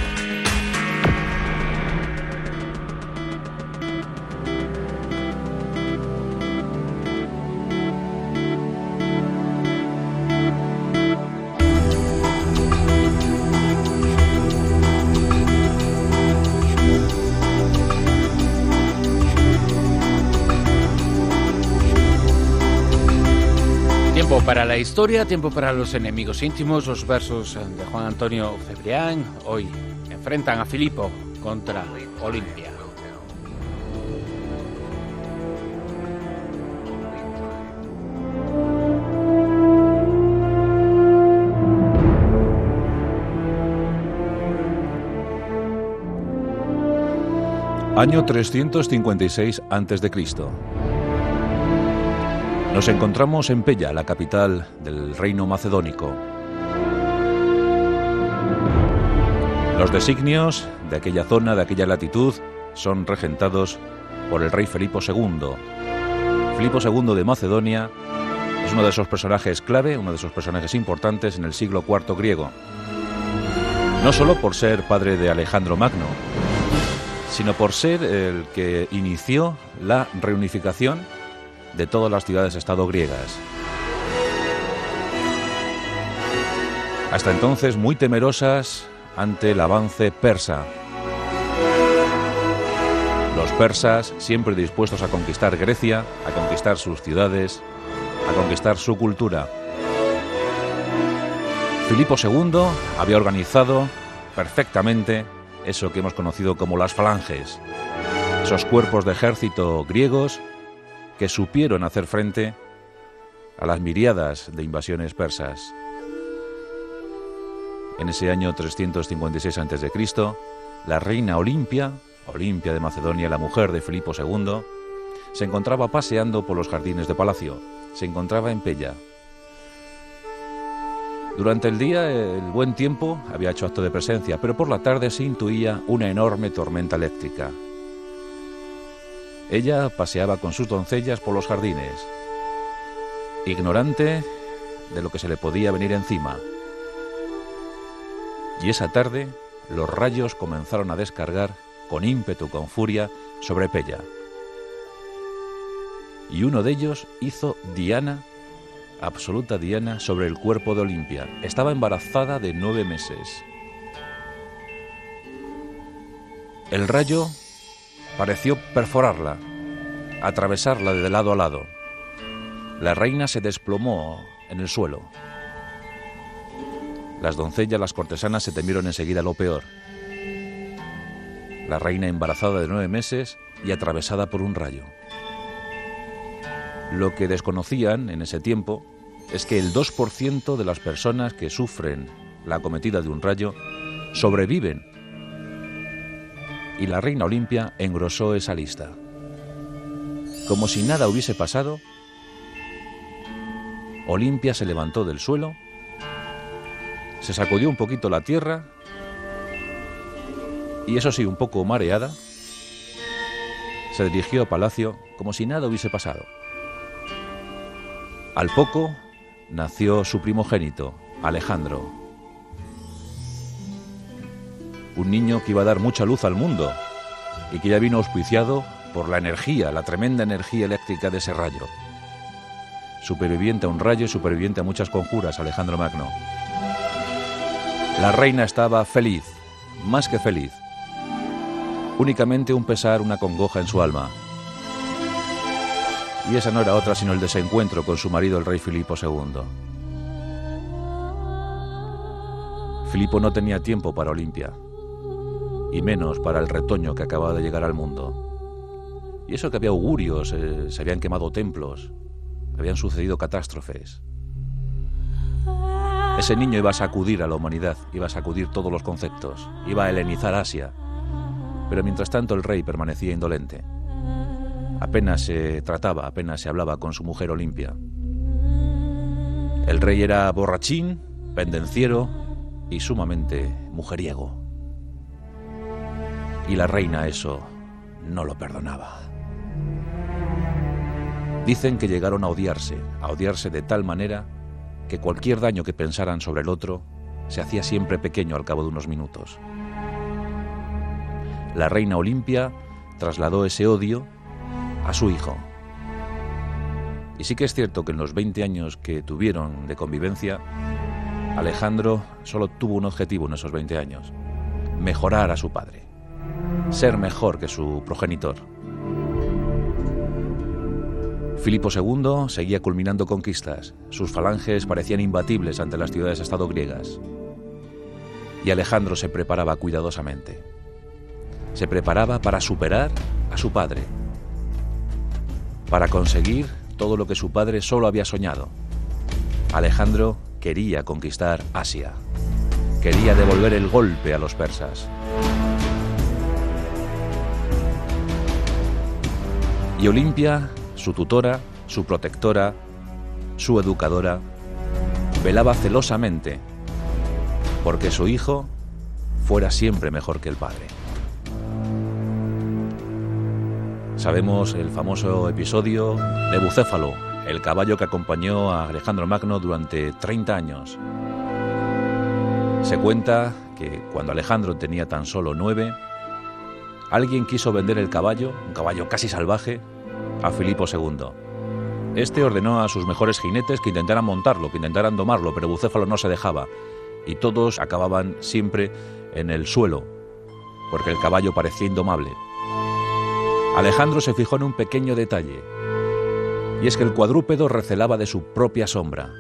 Speaker 2: Tiempo para la historia, tiempo para los enemigos íntimos. Los versos de Juan Antonio Cebrián hoy enfrentan a Filipo contra Olimpia.
Speaker 7: Año trescientos cincuenta y seis antes de Cristo. Nos encontramos en Pella, la capital del reino macedónico. Los designios de aquella zona, de aquella latitud, son regentados por el rey Filipo segundo. Filipo segundo de Macedonia es uno de esos personajes clave, uno de esos personajes importantes en el siglo cuarto griego. No solo por ser padre de Alejandro Magno, sino por ser el que inició la reunificación de todas las ciudades-estado griegas. Hasta entonces muy temerosas ante el avance persa. persas, siempre dispuestos a conquistar Grecia, a conquistar sus ciudades, a conquistar su cultura. Filipo segundo había organizado perfectamente eso que hemos conocido como las falanges, esos cuerpos de ejército griegos que supieron hacer frente a las miríadas de invasiones persas. En ese año trescientos cincuenta y seis antes de Cristo, la reina Olimpia, Olimpia de Macedonia, la mujer de Filipo segundo, se encontraba paseando por los jardines de palacio. Se encontraba en Pella. Durante el día el buen tiempo había hecho acto de presencia, pero por la tarde se intuía una enorme tormenta eléctrica. Ella paseaba con sus doncellas por los jardines, ignorante de lo que se le podía venir encima. Y esa tarde los rayos comenzaron a descargar con ímpetu, con furia, sobre Pella. Y uno de ellos hizo diana, absoluta diana, sobre el cuerpo de Olimpia. Estaba embarazada de nueve meses. El rayo pareció perforarla, atravesarla de lado a lado. La reina se desplomó en el suelo. Las doncellas, las cortesanas se temieron enseguida lo peor. La reina embarazada de nueve meses y atravesada por un rayo. Lo que desconocían en ese tiempo es que el dos por ciento de las personas que sufren la acometida de un rayo sobreviven. Y la reina Olimpia engrosó esa lista. Como si nada hubiese pasado, Olimpia se levantó del suelo, se sacudió un poquito la tierra y, eso sí, un poco mareada, se dirigió a palacio como si nada hubiese pasado. Al poco nació su primogénito, Alejandro. Un niño que iba a dar mucha luz al mundo y que ya vino auspiciado por la energía, la tremenda energía eléctrica de ese rayo. Superviviente a un rayo y superviviente a muchas conjuras, Alejandro Magno. La reina estaba feliz, más que feliz. Únicamente un pesar, una congoja en su alma. Y esa no era otra sino el desencuentro con su marido, el rey Filipo segundo. Filipo no tenía tiempo para Olimpia, y menos para el retoño que acababa de llegar al mundo. Y eso que había augurios, eh, se habían quemado templos, habían sucedido catástrofes. Ese niño iba a sacudir a la humanidad, iba a sacudir todos los conceptos, iba a helenizar Asia. Pero mientras tanto el rey permanecía indolente. Apenas se trataba, apenas se hablaba con su mujer Olimpia. El rey era borrachín, pendenciero y sumamente mujeriego. Y la reina eso no lo perdonaba. Dicen que llegaron a odiarse, a odiarse de tal manera que cualquier daño que pensaran sobre el otro se hacía siempre pequeño al cabo de unos minutos. La reina Olimpia trasladó ese odio a su hijo. Y sí que es cierto que en los veinte años que tuvieron de convivencia, Alejandro solo tuvo un objetivo en esos veinte años: mejorar a su padre, ser mejor que su progenitor. Filipo segundo seguía culminando conquistas, sus falanges parecían imbatibles ante las ciudades-estado griegas. Y Alejandro se preparaba cuidadosamente. Se preparaba para superar a su padre, para conseguir todo lo que su padre solo había soñado. Alejandro quería conquistar Asia, quería devolver el golpe a los persas. Y Olimpia, su tutora, su protectora, su educadora, velaba celosamente porque su hijo fuera siempre mejor que el padre. Sabemos el famoso episodio de Bucéfalo, el caballo que acompañó a Alejandro Magno durante treinta años. Se cuenta que cuando Alejandro tenía tan solo nueve, alguien quiso vender el caballo, un caballo casi salvaje, a Filipo segundo. Este ordenó a sus mejores jinetes que intentaran montarlo, que intentaran domarlo, pero Bucéfalo no se dejaba, y todos acababan siempre en el suelo, porque el caballo parecía indomable. Alejandro se fijó en un pequeño detalle, y es que el cuadrúpedo recelaba de su propia sombra.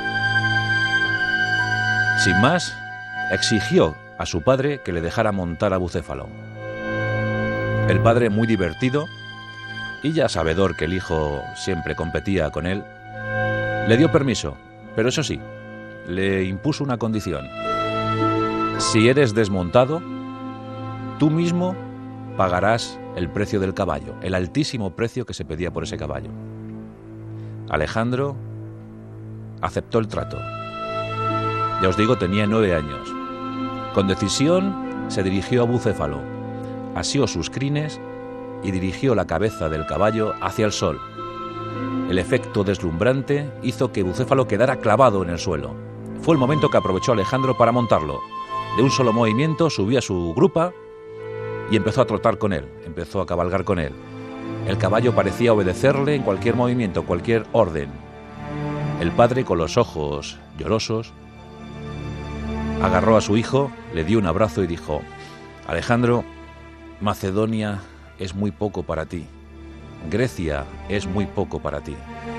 Speaker 7: Sin más, exigió a su padre que le dejara montar a Bucéfalo. El padre, muy divertido, y ya sabedor que el hijo siempre competía con él, le dio permiso, pero eso sí, le impuso una condición. Si eres desmontado, tú mismo pagarás el precio del caballo, el altísimo precio que se pedía por ese caballo. Alejandro aceptó el trato. Ya os digo, tenía nueve años. Con decisión se dirigió a Bucéfalo, asió sus crines y dirigió la cabeza del caballo hacia el sol. El efecto deslumbrante hizo que Bucéfalo quedara clavado en el suelo. Fue el momento que aprovechó Alejandro para montarlo. De un solo movimiento subió a su grupa y empezó a trotar con él, empezó a cabalgar con él. El caballo parecía obedecerle en cualquier movimiento, cualquier orden. El padre, con los ojos llorosos, agarró a su hijo, le dio un abrazo y dijo: Alejandro, Macedonia es muy poco para ti. Grecia es muy poco para ti.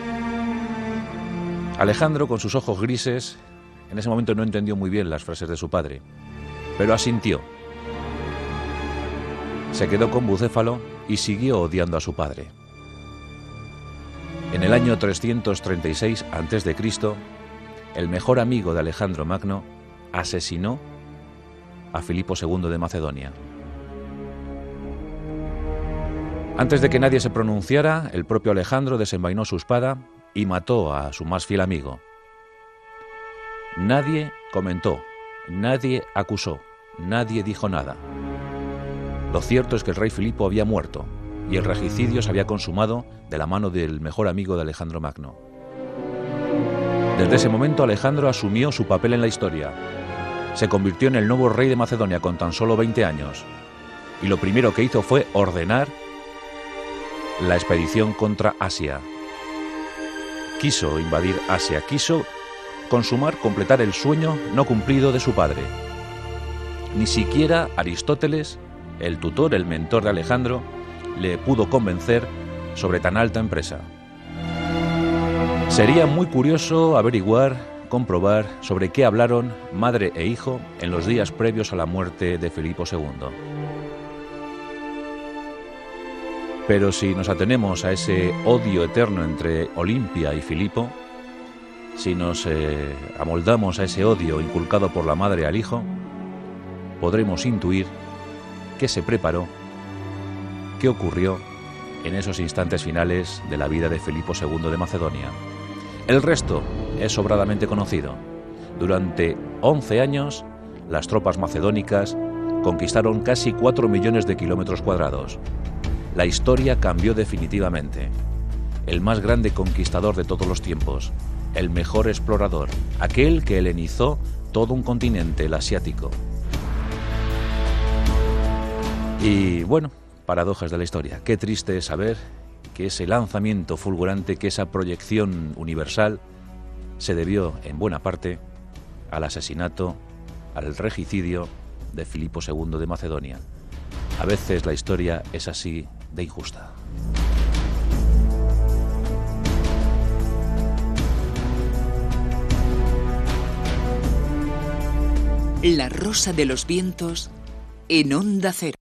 Speaker 7: Alejandro, con sus ojos grises, en ese momento no entendió muy bien las frases de su padre, pero asintió. Se quedó con Bucéfalo y siguió odiando a su padre. En el año trescientos treinta y seis antes de Cristo, el mejor amigo de Alejandro Magno asesinó a Filipo segundo de Macedonia. Antes de que nadie se pronunciara, el propio Alejandro desenvainó su espada y mató a su más fiel amigo. Nadie comentó, nadie acusó, nadie dijo nada. Lo cierto es que el rey Filipo había muerto y el regicidio se había consumado de la mano del mejor amigo de Alejandro Magno. Desde ese momento Alejandro asumió su papel en la historia. Se convirtió en el nuevo rey de Macedonia con tan solo veinte años. Y lo primero que hizo fue ordenar la expedición contra Asia. Quiso invadir Asia, quiso consumar, completar el sueño no cumplido de su padre. Ni siquiera Aristóteles, el tutor, el mentor de Alejandro, le pudo convencer sobre tan alta empresa. Sería muy curioso averiguar, comprobar sobre qué hablaron madre e hijo en los días previos a la muerte de Filipo segundo. Pero si nos atenemos a ese odio eterno entre Olimpia y Filipo, si nos eh, amoldamos a ese odio inculcado por la madre al hijo, podremos intuir qué se preparó, qué ocurrió en esos instantes finales de la vida de Filipo segundo de Macedonia. El resto es sobradamente conocido. Durante once años, las tropas macedónicas conquistaron casi cuatro millones de kilómetros cuadrados. La historia cambió definitivamente. El más grande conquistador de todos los tiempos, el mejor explorador, aquel que helenizó todo un continente, el asiático. Y bueno, paradojas de la historia. Qué triste es saber que ese lanzamiento fulgurante, que esa proyección universal se debió en buena parte al asesinato, al regicidio de Filipo segundo de Macedonia. A veces la historia es así de injusta.
Speaker 1: La rosa de los vientos en Onda Cero.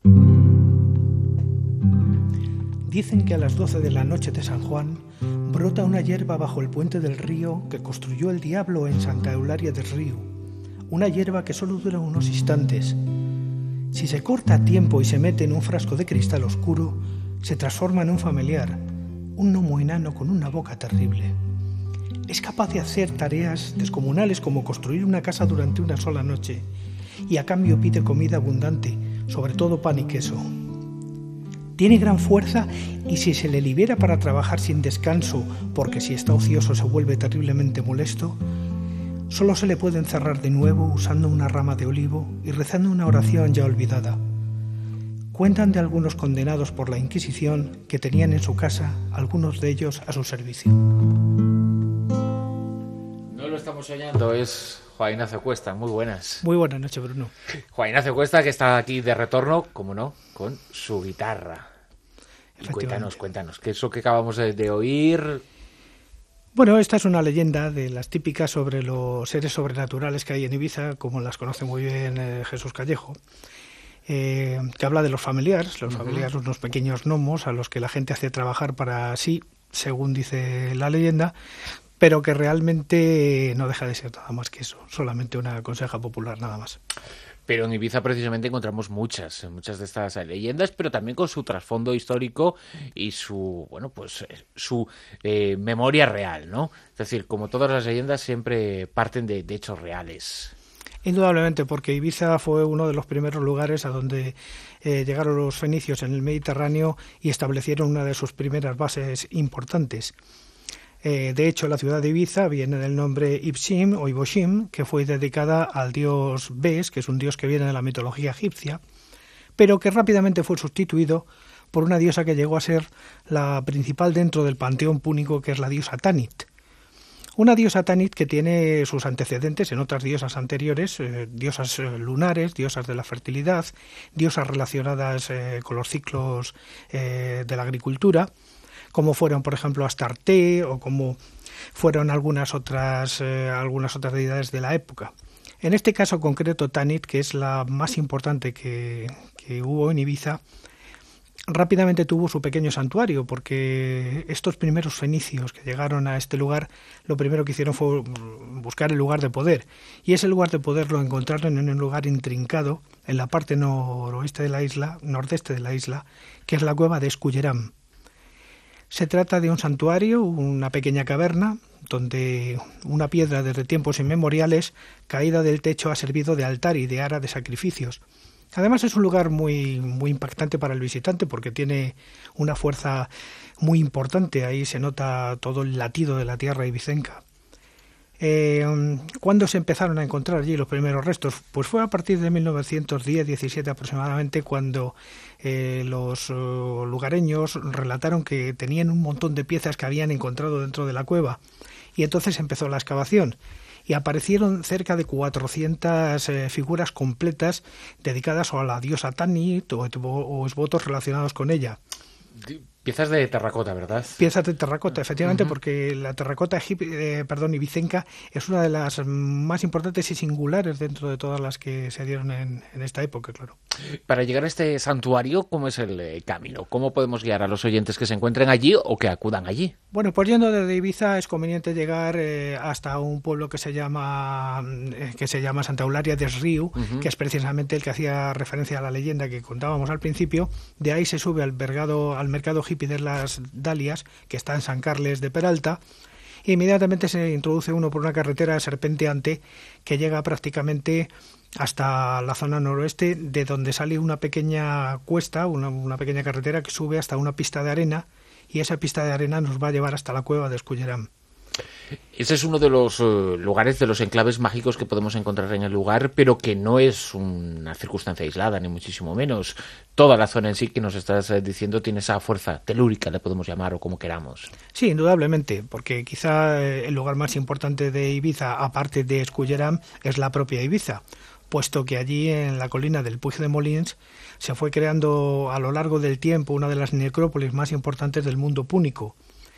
Speaker 8: Dicen que a las doce de la noche de San Juan brota una hierba bajo el puente del río que construyó el diablo en Santa Eulalia del Río. Una hierba que solo dura unos instantes. Si se corta a tiempo y se mete en un frasco de cristal oscuro, se transforma en un familiar, un gnomo enano con una boca terrible. Es capaz de hacer tareas descomunales como construir una casa durante una sola noche y a cambio pide comida abundante, sobre todo pan y queso. Tiene gran fuerza y si se le libera para trabajar sin descanso, porque si está ocioso se vuelve terriblemente molesto, solo se le puede encerrar de nuevo usando una rama de olivo y rezando una oración ya olvidada. Cuentan de algunos condenados por la Inquisición que tenían en su casa algunos de ellos a su servicio.
Speaker 2: No lo estamos soñando, es Juan Ignacio Cuesta. Muy buenas.
Speaker 8: Muy buenas noches, Bruno.
Speaker 2: Juan Ignacio Cuesta, que está aquí de retorno, como no, con su guitarra. Cuéntanos, cuéntanos, ¿qué es lo que acabamos de, de oír?
Speaker 8: Bueno, esta es una leyenda de las típicas sobre los seres sobrenaturales que hay en Ibiza, como las conoce muy bien eh, Jesús Callejo, eh, que habla de los familiares. Los uh-huh. familiares son unos pequeños gnomos a los que la gente hace trabajar para sí, según dice la leyenda, pero que realmente no deja de ser nada más que eso, solamente una conseja popular, nada más.
Speaker 2: Pero en Ibiza precisamente encontramos muchas, muchas de estas leyendas, pero también con su trasfondo histórico y su, bueno, pues su eh, memoria real, ¿no? Es decir, como todas las leyendas siempre parten de, de hechos reales.
Speaker 8: Indudablemente, porque Ibiza fue uno de los primeros lugares a donde eh, llegaron los fenicios en el Mediterráneo y establecieron una de sus primeras bases importantes. Eh, de hecho, la ciudad de Ibiza viene del nombre Ibshim o Iboshim, que fue dedicada al dios Bes, que es un dios que viene de la mitología egipcia, pero que rápidamente fue sustituido por una diosa que llegó a ser la principal dentro del panteón púnico, que es la diosa Tanit. Una diosa Tanit que tiene sus antecedentes en otras diosas anteriores, eh, diosas eh, lunares, diosas de la fertilidad, diosas relacionadas eh, con los ciclos eh, de la agricultura, como fueron, por ejemplo, Astarte o como fueron algunas otras, eh, algunas otras deidades de la época. En este caso concreto, Tanit, que es la más importante que, que hubo en Ibiza, rápidamente tuvo su pequeño santuario, porque estos primeros fenicios que llegaron a este lugar, lo primero que hicieron fue buscar el lugar de poder, y ese lugar de poder lo encontraron en un lugar intrincado en la parte noroeste de la isla, nordeste de la isla, que es la cueva de Esculleram. Se trata de un santuario, una pequeña caverna, donde una piedra desde tiempos inmemoriales, caída del techo, ha servido de altar y de ara de sacrificios. Además es un lugar muy, muy impactante para el visitante porque tiene una fuerza muy importante. Ahí se nota todo el latido de la tierra ibicenca. Eh, ¿Cuándo se empezaron a encontrar allí los primeros restos? Pues fue a partir de mil novecientos diez diecisiete aproximadamente, cuando eh, los uh, lugareños relataron que tenían un montón de piezas que habían encontrado dentro de la cueva, y entonces empezó la excavación y aparecieron cerca de cuatrocientas eh, figuras completas dedicadas o a la diosa Tanit o, o esvotos relacionados con ella.
Speaker 2: Piezas de terracota, ¿verdad?
Speaker 8: Piezas de terracota, efectivamente, uh-huh. porque la terracota eh, perdón, ibicenca es una de las más importantes y singulares dentro de todas las que se dieron en, en esta época, claro.
Speaker 2: Para llegar a este santuario, ¿cómo es el eh, camino? ¿Cómo podemos guiar a los oyentes que se encuentren allí o que acudan allí?
Speaker 8: Bueno, pues yendo desde Ibiza es conveniente llegar eh, hasta un pueblo que se llama eh, que se llama Santa Eulalia des Riu, uh-huh. que es precisamente el que hacía referencia a la leyenda que contábamos al principio. De ahí se sube al mercado, al mercado hippie de las Dalias, que está en San Carles de Peralta, e inmediatamente se introduce uno por una carretera serpenteante que llega prácticamente hasta la zona noroeste, de donde sale una pequeña cuesta, una, una pequeña carretera que sube hasta una pista de arena, y esa pista de arena nos va a llevar hasta la cueva de Esculleram.
Speaker 2: Ese es uno de los uh, lugares, de los enclaves mágicos que podemos encontrar en el lugar, pero que no es una circunstancia aislada, ni muchísimo menos. Toda la zona en sí que nos estás uh, diciendo tiene esa fuerza telúrica, le podemos llamar, o como queramos.
Speaker 8: Sí, indudablemente, porque quizá eh, el lugar más importante de Ibiza, aparte de Esculleram, es la propia Ibiza, puesto que allí en la colina del Puig de Molins se fue creando a lo largo del tiempo una de las necrópolis más importantes del mundo púnico,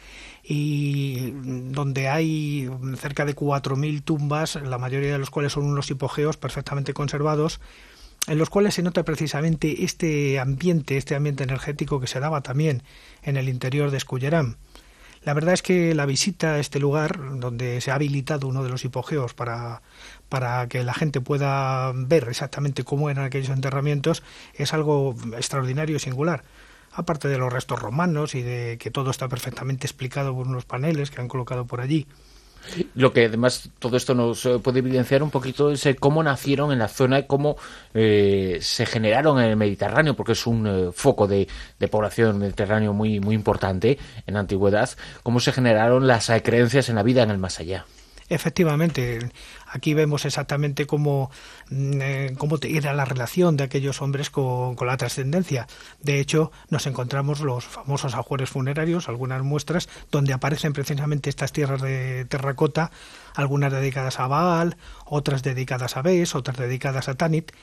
Speaker 8: y donde hay cerca de cuatro mil tumbas, la mayoría de los cuales son unos hipogeos perfectamente conservados, en los cuales se nota precisamente este ambiente, este ambiente energético que se daba también en el interior de Esculleram. La verdad es que la visita a este lugar, donde se ha habilitado uno de los hipogeos para, para que la gente pueda ver exactamente cómo eran aquellos enterramientos, es algo extraordinario y singular. Aparte de los restos romanos y de que todo está perfectamente explicado por unos paneles que han colocado por allí.
Speaker 2: Lo que además todo esto nos puede evidenciar un poquito es cómo nacieron en la zona y cómo eh, se generaron en el Mediterráneo, porque es un eh, foco de, de población mediterráneo muy, muy importante en la antigüedad, cómo se generaron las eh, creencias en la vida en el más allá.
Speaker 8: Efectivamente, aquí vemos exactamente cómo, eh, cómo era la relación de aquellos hombres con, con la trascendencia. De hecho, nos encontramos los famosos ajuares funerarios, algunas muestras, donde aparecen precisamente estas tierras de terracota, algunas dedicadas a Baal, otras dedicadas a Bes, otras dedicadas a Tanit.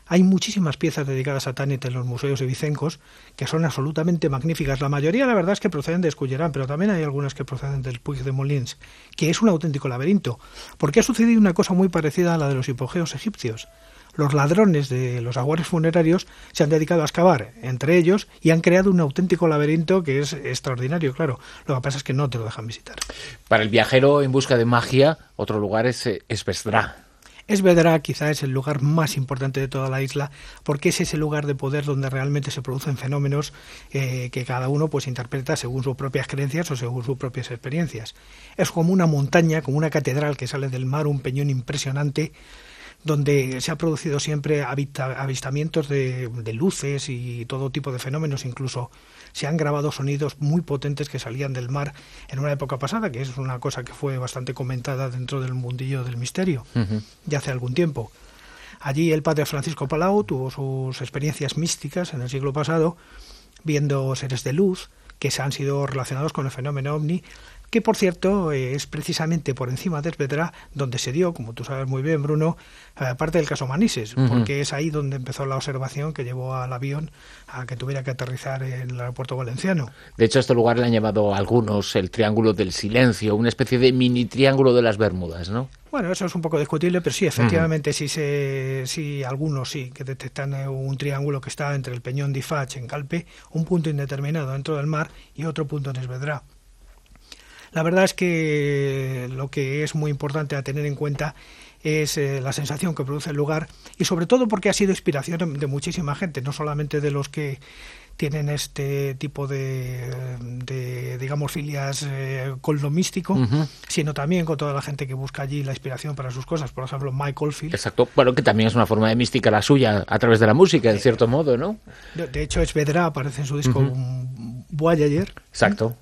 Speaker 8: Hay muchísimas piezas dedicadas a Tanit en los museos ibicencos que son absolutamente magníficas. La mayoría, la verdad, es que proceden de Escullerán, pero también hay algunas que proceden del Puig de Molins, que es un auténtico laberinto, porque ha sucedido una cosa muy parecida a la de los hipogeos egipcios. Los ladrones de los ajuares funerarios se han dedicado a excavar entre ellos y han creado un auténtico laberinto que es extraordinario, claro. Lo que pasa es que no te lo dejan visitar.
Speaker 2: Para el viajero en busca de magia, otro lugar es Esvedra.
Speaker 8: Esvedra quizá es el lugar más importante de toda la isla, porque es ese lugar de poder donde realmente se producen fenómenos eh, que cada uno pues interpreta según sus propias creencias o según sus propias experiencias. Es como una montaña, como una catedral que sale del mar, un peñón impresionante, donde se ha producido siempre avistamientos de, de luces y todo tipo de fenómenos, incluso se han grabado sonidos muy potentes que salían del mar en una época pasada, que es una cosa que fue bastante comentada dentro del mundillo del misterio, uh-huh. ya hace algún tiempo. Allí el padre Francisco Palau tuvo sus experiencias místicas en el siglo pasado, viendo seres de luz que se han sido relacionados con el fenómeno ovni, que por cierto es precisamente por encima de Esvedra donde se dio, como tú sabes muy bien, Bruno, parte del caso Manises, uh-huh. porque es ahí donde empezó la observación que llevó al avión a que tuviera que aterrizar en el aeropuerto valenciano.
Speaker 2: De hecho, a este lugar le han llamado a algunos el Triángulo del Silencio, una especie de mini triángulo de las Bermudas, ¿no?
Speaker 8: Bueno, eso es un poco discutible, pero sí, efectivamente, uh-huh. sí, se, sí, algunos sí, que detectan un triángulo que está entre el Peñón de Ifach en Calpe, un punto indeterminado dentro del mar y otro punto en Esvedra. La verdad es que lo que es muy importante a tener en cuenta es eh, la sensación que produce el lugar y sobre todo porque ha sido inspiración de muchísima gente, no solamente de los que tienen este tipo de, de digamos, filias eh, con lo místico, uh-huh. sino también con toda la gente que busca allí la inspiración para sus cosas. Por ejemplo, Mike Oldfield.
Speaker 2: Exacto. Bueno, que también es una forma de mística la suya a través de la música, en cierto modo, ¿no?
Speaker 8: De, de hecho, Esvedra aparece en su disco uh-huh. Voyager.
Speaker 2: Exacto.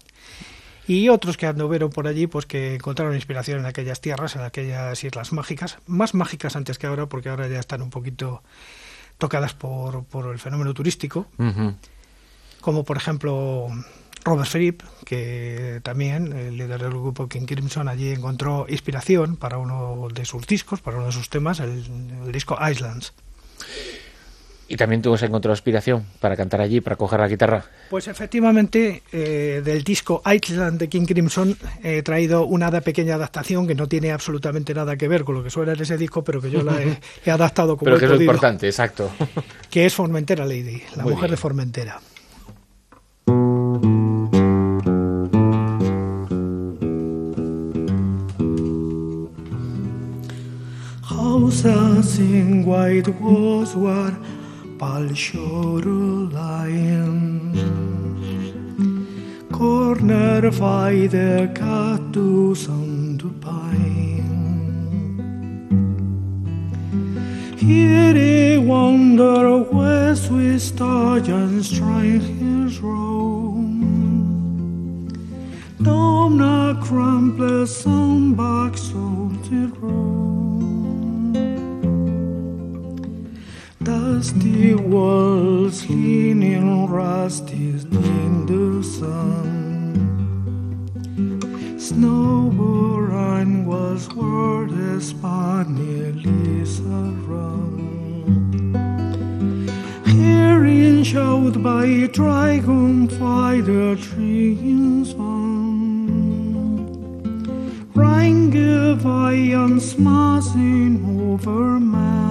Speaker 8: Y otros que anduvieron por allí, pues que encontraron inspiración en aquellas tierras, en aquellas islas mágicas, más mágicas antes que ahora, porque ahora ya están un poquito tocadas por, por el fenómeno turístico, uh-huh. como por ejemplo Robert Fripp, que también, el líder del grupo King Crimson, allí encontró inspiración para uno de sus discos, para uno de sus temas, el, el disco Islands.
Speaker 2: ¿Y también tú has encontrado inspiración para cantar allí, para coger la guitarra?
Speaker 8: Pues efectivamente, eh, del disco Island de King Crimson he traído una pequeña adaptación que no tiene absolutamente nada que ver con lo que suena en ese disco, pero que yo la he, he adaptado como
Speaker 2: pero que
Speaker 8: he
Speaker 2: es
Speaker 8: podido,
Speaker 2: lo importante, exacto.
Speaker 8: Que es Formentera Lady, la Muy mujer bien. de Formentera. Houses in white was what Pal shoreline, corner by the cactus and the pine. Here I wander west with stallions trying his roam. Down a crumpled sunback salted road. Dusty walls leaning rusty in the sun. Snowbound was where the Spaniards run. Hearing shout by dragon fighter trees on. Rang by and smashing over man.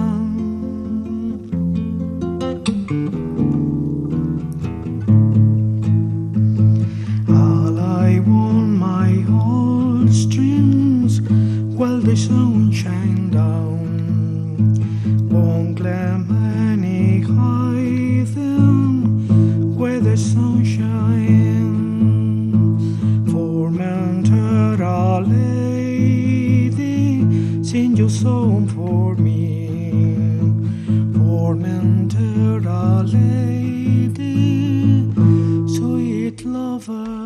Speaker 8: The sunshine down won't glam any high them where the sun shines. Formentera lady, sing your song for me. Formentera lady, sweet lover.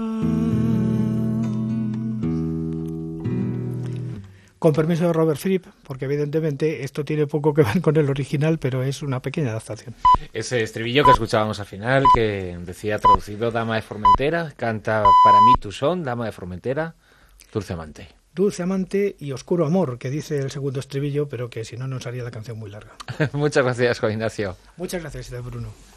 Speaker 8: Con permiso de Robert Fripp, porque evidentemente esto tiene poco que ver con el original, pero es una pequeña adaptación.
Speaker 2: Ese estribillo que escuchábamos al final, que decía traducido Dama de Formentera, canta para mí tu son, Dama de Formentera, dulce amante.
Speaker 8: dulce amante y oscuro amor, que dice el segundo estribillo, pero que si no nos haría la canción muy larga.
Speaker 2: Muchas gracias, Juan Ignacio.
Speaker 8: Muchas gracias, Bruno.